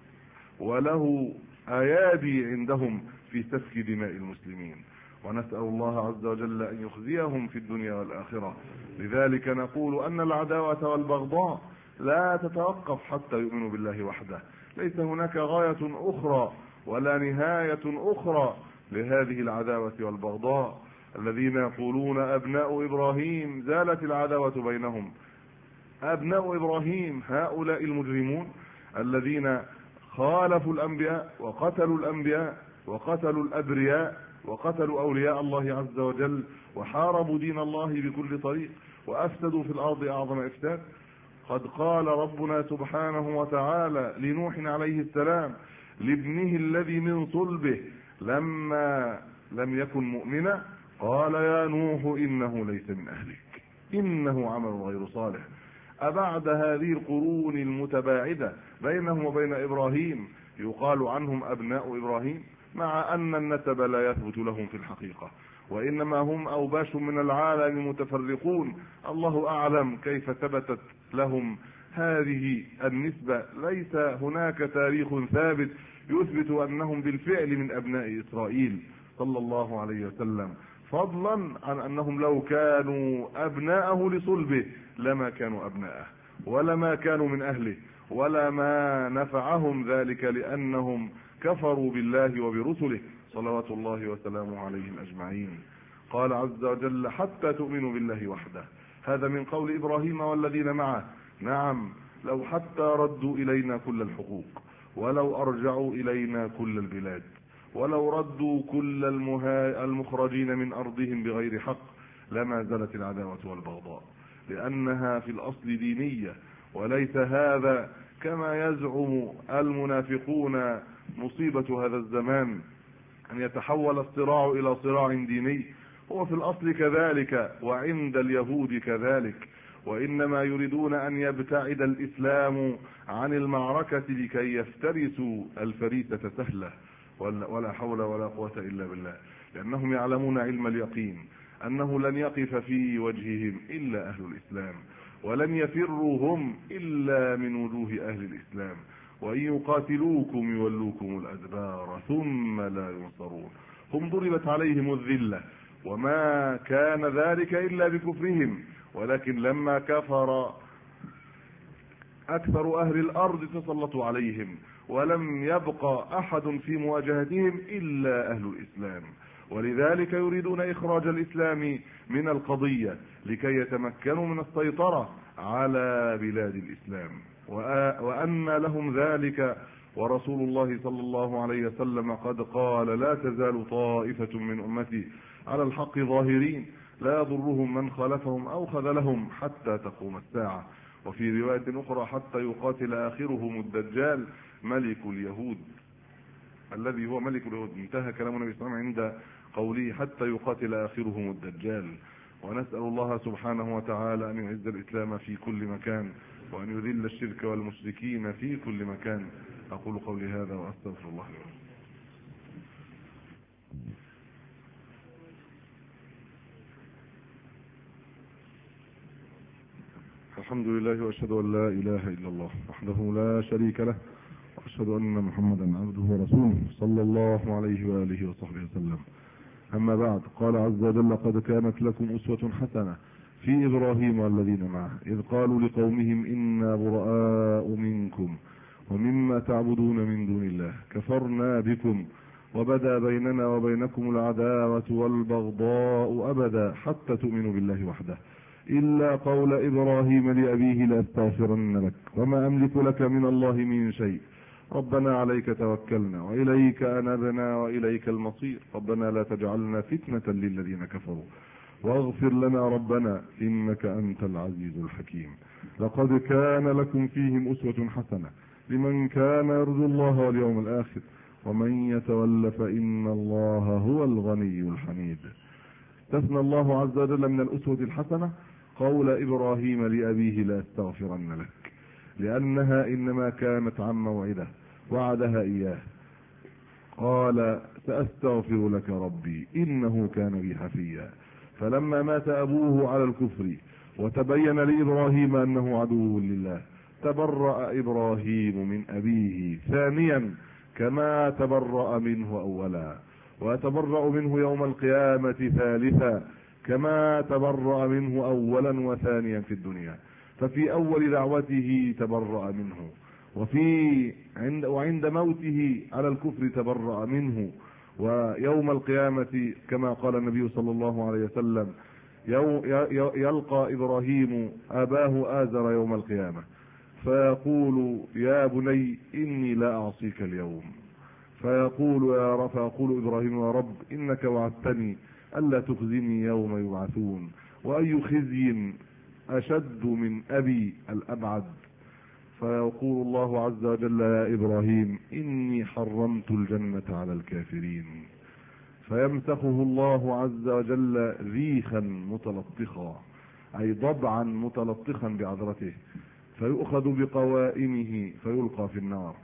وله أيادي عندهم في سفك دماء المسلمين، ونسأل الله عز وجل أن يخزيهم في الدنيا والآخرة. لذلك نقول أن العداوة والبغضاء لا تتوقف حتى يؤمنوا بالله وحده، ليس هناك غاية أخرى ولا نهاية أخرى لهذه العداوة والبغضاء. الذين يقولون أبناء إبراهيم زالت العداوة بينهم، أبناء إبراهيم هؤلاء المجرمون الذين خالفوا الأنبياء وقتلوا الأنبياء وقتلوا الأبرياء وقتلوا أولياء الله عز وجل وحاربوا دين الله بكل طريق وأفسدوا في الأرض أعظم إفساد. قد قال ربنا سبحانه وتعالى لنوح عليه السلام لابنه الذي من صلبه لما لم يكن مؤمنا: قال يا نوح إنه ليس من أهلك إنه عمل غير صالح. أبعد هذه القرون المتباعدة بينهم وبين إبراهيم يقال عنهم أبناء إبراهيم، مع أن النسب لا يثبت لهم في الحقيقة، وإنما هم أوباش من العالم متفرقون، الله أعلم كيف ثبتت لهم هذه النسبة. ليس هناك تاريخ ثابت يثبت أنهم بالفعل من أبناء إسرائيل صلى الله عليه وسلم، فضلا عن أنهم لو كانوا أبناءه لصلبه لما كانوا أبناءه ولما كانوا من أهله، ولا ما نفعهم ذلك لأنهم كفروا بالله وبرسله صلوات الله وسلامه عليهم أجمعين. قال عز وجل: حتى تؤمنوا بالله وحده. هذا من قول إبراهيم والذين معه: نعم، لو حتى ردوا إلينا كل الحقوق، ولو أرجعوا إلينا كل البلاد، ولو ردوا كل المخرجين من أرضهم بغير حق، لما زالت العداوة والبغضاء، لأنها في الأصل دينية، وليس هذا كما يزعم المنافقون. مصيبة هذا الزمان أن يتحول الصراع إلى صراع ديني، هو في الأصل كذلك وعند اليهود كذلك، وإنما يريدون أن يبتعد الإسلام عن المعركة لكي يفترسوا الفريسة سهلة، ولا حول ولا قوة إلا بالله، لأنهم يعلمون علم اليقين أنه لن يقف في وجههم إلا أهل الإسلام، ولن يفروا هم إلا من وجوه أهل الإسلام، وإن يقاتلوكم يولوكم الأدبار ثم لا ينصرون. هم ضربت عليهم الذلة، وما كان ذلك إلا بكفرهم، ولكن لما كفر أكثر أهل الأرض تسلطوا عليهم، ولم يبقى أحد في مواجهتهم إلا أهل الإسلام، ولذلك يريدون إخراج الإسلام من القضية لكي يتمكنوا من السيطرة على بلاد الإسلام، وأن لهم ذلك. ورسول الله صلى الله عليه وسلم قد قال: لا تزال طائفة من أمتي على الحق ظاهرين لا يضرهم من خالفهم أو خذلهم حتى تقوم الساعة. وفي رواية أخرى: حتى يقاتل آخرهم الدجال ملك اليهود، الذي هو ملك اليهود. انتهى كلام النبي صلى الله عليه وسلم عند قوله حتى يقاتل آخرهم الدجال. ونسأل الله سبحانه وتعالى أن يعز الإسلام في كل مكان، وأن يذل الشرك والمشركين في كل مكان. أقول قولي هذا وأستغفر الله لي. الحمد لله وأشهد أن لا إله إلا الله وحده لا شريك له، وأشهد أن محمدا عبده ورسوله صلى الله عليه وآله وصحبه وسلم. أما بعد، قال عز وجل: قد كانت لكم أسوة حسنة في إبراهيم والذين معه إذ قالوا لقومهم إنا براء منكم ومما تعبدون من دون الله كفرنا بكم وبدا بيننا وبينكم العداوة والبغضاء أبدا حتى تؤمنوا بالله وحده إلا قول إبراهيم لأبيه لأستغفرن لك وما أملك لك من الله من شيء ربنا عليك توكلنا وإليك أنبنا وإليك المصير ربنا لا تجعلنا فتنة للذين كفروا واغفر لنا ربنا إنك أنت العزيز الحكيم. لقد كان لكم فيهم أسوة حسنة لمن كان يرجو الله واليوم الآخر ومن يتول فإن الله هو الغني الحميد. استثنى الله عز وجل من الأسوة الحسنة قول إبراهيم لأبيه لأستغفرن لك، لأنها إنما كانت عن موعده وعدها إياه. قال: سأستغفر لك ربي إنه كان بي حفيا. فلما مات أبوه على الكفر وتبين لإبراهيم أنه عدو لله تبرأ إبراهيم من أبيه ثانيا كما تبرأ منه أولا، ويتبرأ منه يوم القيامة ثالثا كما تبرأ منه أولا وثانيا في الدنيا. ففي أول دعوته تبرأ منه، وفي عند وعند موته على الكفر تبرأ منه، ويوم القيامة كما قال النبي صلى الله عليه وسلم: يلقى إبراهيم أباه آزر يوم القيامة فيقول: يا بني إني لا أعصيك اليوم، فيقول يا رب فيقول إبراهيم: يا رب إنك وعدتني ألا تخزني يوم يبعثون، وأي خزي أشد من أبي الأبعد. فيقول الله عز وجل: يا إبراهيم إني حرمت الجنة على الكافرين. فيمسخه الله عز وجل ريخا متلطخا، أي ضبعا متلطخا بعذرته، فيؤخذ بقوائمه فيلقى في النار.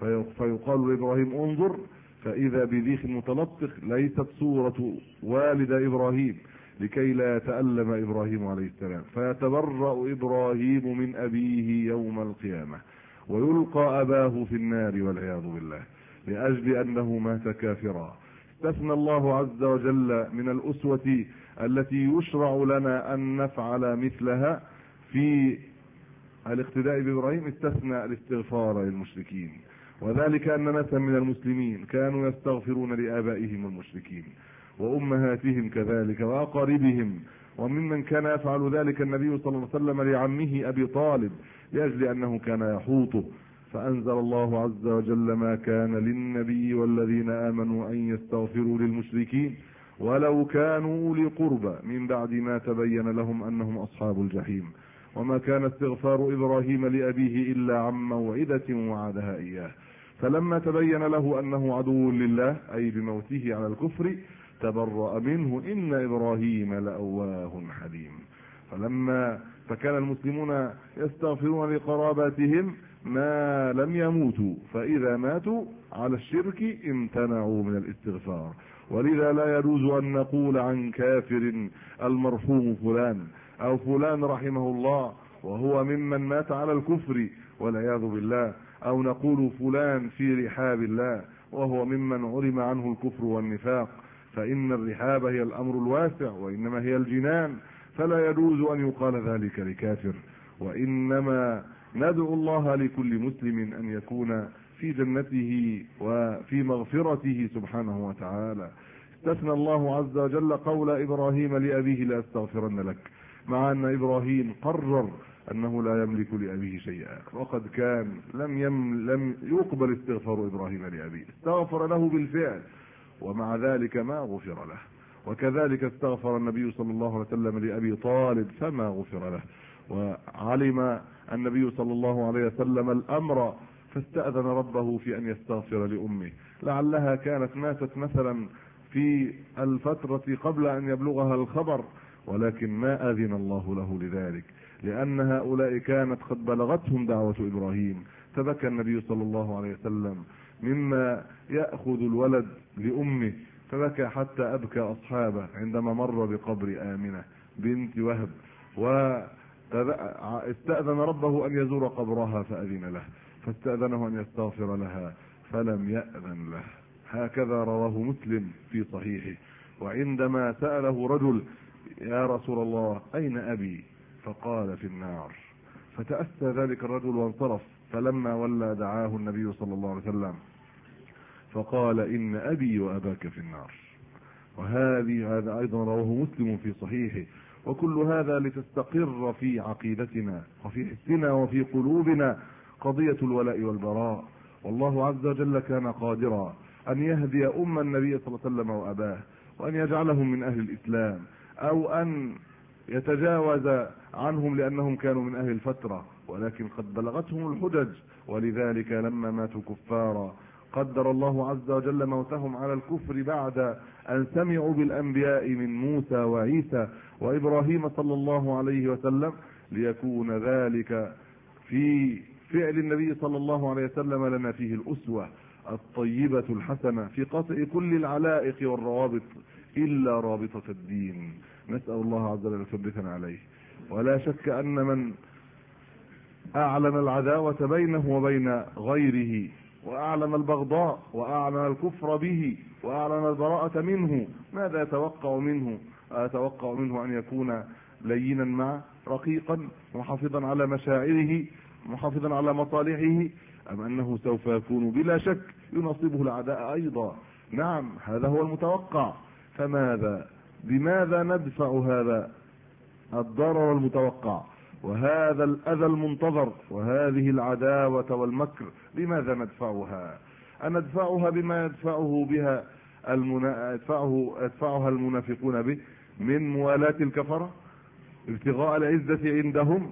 فيقال لإبراهيم: انظر، فإذا بريخ متلطخ ليست صورة والد إبراهيم لكي لا يتألم إبراهيم عليه السلام. فيتبرأ إبراهيم من أبيه يوم القيامة ويلقى أباه في النار والعياذ بالله لأجل أنه مات كافرا. استثنى الله عز وجل من الأسوة التي يشرع لنا أن نفعل مثلها في الاقتداء بإبراهيم، استثنى الاستغفار للمشركين، وذلك أن ناسا من المسلمين كانوا يستغفرون لآبائهم المشركين وأمهاتهم كذلك وأقاربهم، وممن كان يفعل ذلك النبي صلى الله عليه وسلم لعمه أبي طالب لأجل أنه كان يحوطه. فأنزل الله عز وجل: ما كان للنبي والذين آمنوا أن يستغفروا للمشركين ولو كانوا أولي قربى من بعد ما تبين لهم أنهم أصحاب الجحيم. وما كان استغفار إبراهيم لأبيه إلا عن موعدة وعدها إياه، فلما تبين له أنه عدو لله أي بموته على الكفر تبرأ منه إن إبراهيم لأواه حليم. فلما فكان المسلمون يستغفرون لقراباتهم ما لم يموتوا، فإذا ماتوا على الشرك امتنعوا من الاستغفار. ولذا لا يجوز أن نقول عن كافر المرحوم فلان أو فلان رحمه الله وهو ممن مات على الكفر والعياذ بالله، أو نقول فلان في رحاب الله وهو ممن علم عنه الكفر والنفاق، فإن الرحاب هي الأمر الواسع وإنما هي الجنان، فلا يجوز أن يقال ذلك لكافر. وإنما ندعو الله لكل مسلم أن يكون في جنته وفي مغفرته سبحانه وتعالى. استثنى الله عز وجل قول إبراهيم لأبيه لأستغفرن لك، مع أن إبراهيم قرر أنه لا يملك لأبيه شيئا، وقد كان لم يم لم يقبل استغفار إبراهيم لأبيه، استغفر له بالفعل ومع ذلك ما غفر له. وكذلك استغفر النبي صلى الله عليه وسلم لأبي طالب فما غفر له. وعلم النبي صلى الله عليه وسلم الأمر فاستأذن ربه في أن يستغفر لأمه، لعلها كانت ماتت مثلا في الفترة قبل أن يبلغها الخبر، ولكن ما أذن الله له لذلك، لأن هؤلاء كانت قد بلغتهم دعوة إبراهيم. فبكى النبي صلى الله عليه وسلم مما يأخذ الولد لأمه، فبكى حتى أبكى أصحابه عندما مر بقبر آمنة بنت وهب، واستأذن ربه أن يزور قبرها فأذن له، فاستأذنه أن يستغفر لها فلم يأذن له. هكذا رواه مسلم في صحيحه. وعندما سأله رجل: يا رسول الله أين أبي؟ فقال: في النار. فتأسى ذلك الرجل وانصرف، فلما ولى دعاه النبي صلى الله عليه وسلم فقال: إن أبي وأباك في النار. وهذه هذا أيضا رواه مسلم في صحيحه. وكل هذا لتستقر في عقيدتنا وفي حسنا وفي قلوبنا قضية الولاء والبراء. والله عز وجل كان قادرا أن يهدي أم النبي صلى الله عليه وسلم وأباه، وأن يجعلهم من أهل الإسلام، أو أن يتجاوز عنهم لأنهم كانوا من أهل الفترة، ولكن قد بلغتهم الحجج. ولذلك لما ماتوا كفارا قدر الله عز وجل موتهم على الكفر بعد أن سمعوا بالأنبياء من موسى وعيسى وإبراهيم صلى الله عليه وسلم، ليكون ذلك في فعل النبي صلى الله عليه وسلم لنا فيه الأسوة الطيبة الحسنة في قطع كل العلائق والروابط إلا رابطة الدين. نسأل الله عز وجل يثبتنا عليه. ولا شك أن من أعلن العداوة بينه وبين غيره، وأعلن البغضاء، وأعلن الكفر به، وأعلن البراءة منه، ماذا يتوقع منه؟ أتوقع منه أن يكون لينا معه، رقيقا، محافظا على مشاعره، محافظا على مصالحه، أم أنه سوف يكون بلا شك ينصبه الأعداء أيضا؟ نعم، هذا هو المتوقع. فماذا بماذا ندفع هذا الضرر المتوقع وهذا الأذى المنتظر وهذه العداوة والمكر؟ بماذا ندفعها؟ أن ندفعها بما يدفعه بها المنا... يدفعه... يدفعها المنافقون به من موالاة الكفرة، ابتغاء العزة عندهم،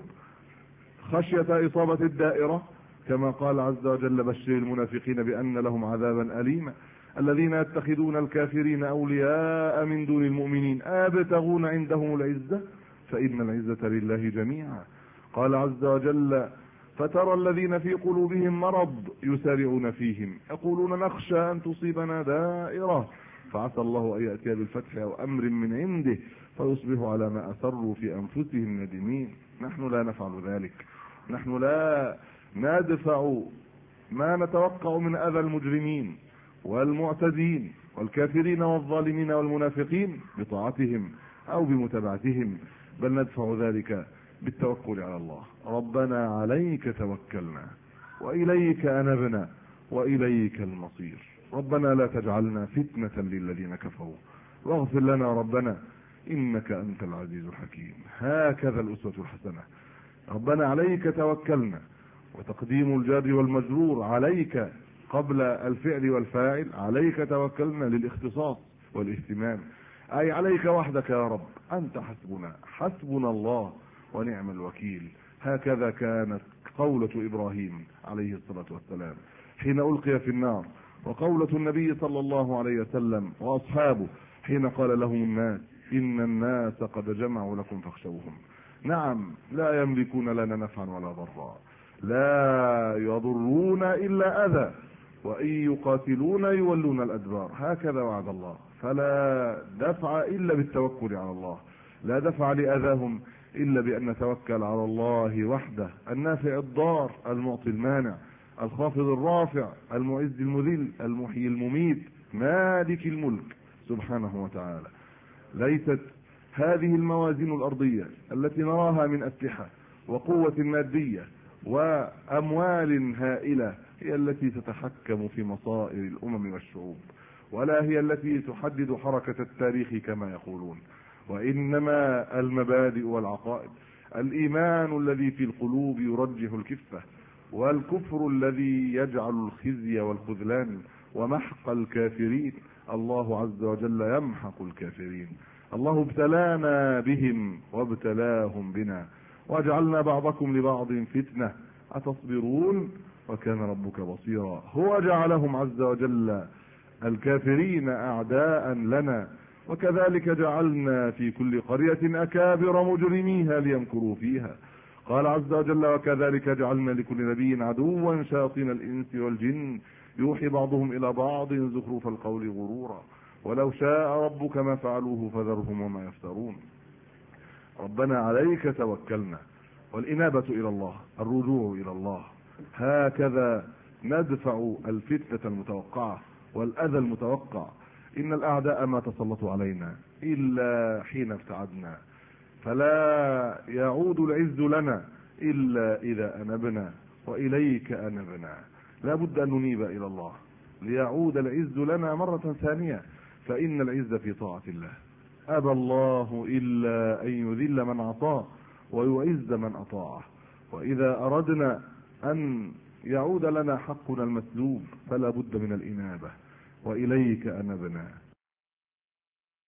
خشية إصابة الدائرة، كما قال عز وجل: بشر المنافقين بأن لهم عذابا أليما الذين يتخذون الكافرين أولياء من دون المؤمنين أبتغون عندهم العزة فإن العزة لله جميعا. قال عز وجل: فترى الذين في قلوبهم مرض يسارعون فيهم يقولون نخشى أن تصيبنا دائرة فعسى الله أن يأتي بالفتح أو أمر من عنده فيصبحوا على ما أسروا في أنفسهم ندمين. نحن لا نفعل ذلك. نحن لا ندفع ما نتوقع من أذى المجرمين والمعتدين والكافرين والظالمين والمنافقين بطاعتهم أو بمتابعتهم، بل ندفع ذلك بالتوكل على الله. ربنا عليك توكلنا وإليك أنبنا وإليك المصير. ربنا لا تجعلنا فتنة للذين كفروا واغفر لنا ربنا إنك أنت العزيز الحكيم. هكذا الأسوة الحسنة. ربنا عليك توكلنا، وتقديم الجار والمجرور عليك قبل الفعل والفاعل. عليك توكلنا للاختصاص والاهتمام، أي عليك وحدك يا رب، أنت حسبنا، حسبنا الله ونعم الوكيل. هكذا كانت قولة إبراهيم عليه الصلاة والسلام حين ألقي في النار، وقولة النبي صلى الله عليه وسلم وأصحابه حين قال لهم الناس إن الناس قد جمعوا لكم فاخشوهم. نعم، لا يملكون لنا نفعا ولا ضرا، لا يضرون إلا أذى، وإن يقاتلون يولون الأدبار. هكذا وعد الله. فلا دفع إلا بالتوكل على الله، لا دفع لأذاهم إلا بأن نتوكل على الله وحده، النافع الضار، المعطي المانع، الخافض الرافع، المعز المذل، المحيي المميت، مالك الملك سبحانه وتعالى. ليست هذه الموازين الأرضية التي نراها من أسلحة وقوة مادية وأموال هائلة هي التي تتحكم في مصائر الأمم والشعوب، ولا هي التي تحدد حركة التاريخ كما يقولون، وإنما المبادئ والعقائد. الإيمان الذي في القلوب يرجح الكفة، والكفر الذي يجعل الخزي والخذلان ومحق الكافرين. الله عز وجل يمحق الكافرين. الله ابتلانا بهم وابتلاهم بنا وجعلنا بعضكم لبعض فتنة أتصبرون وكان ربك بصيرا. هو جعلهم عز وجل الكافرين أعداء لنا، وكذلك جعلنا في كل قرية أكابر مجرميها ليمكروا فيها. قال عز وجل: وكذلك جعلنا لكل نبي عدوا شياطين الإنس والجن يوحي بعضهم إلى بعض زخرف القول غرورا ولو شاء ربك ما فعلوه فذرهم وما يفترون. ربنا عليك توكلنا، والإنابة إلى الله، الرجوع إلى الله. هكذا ندفع الفتنة المتوقعة والأذى المتوقع. إن الأعداء ما تسلطوا علينا إلا حين ابتعدنا، فلا يعود العز لنا إلا إذا أنبنا، وإليك أنبنا. لا بد أن ننيب إلى الله ليعود العز لنا مرة ثانية، فإن العز في طاعة الله. أبى الله إلا أن يذل من عصاه ويعز من أطاعه. وإذا أردنا أن يعود لنا حقنا المسلوب فلا بد من الإنابة، وإليك أنبنا.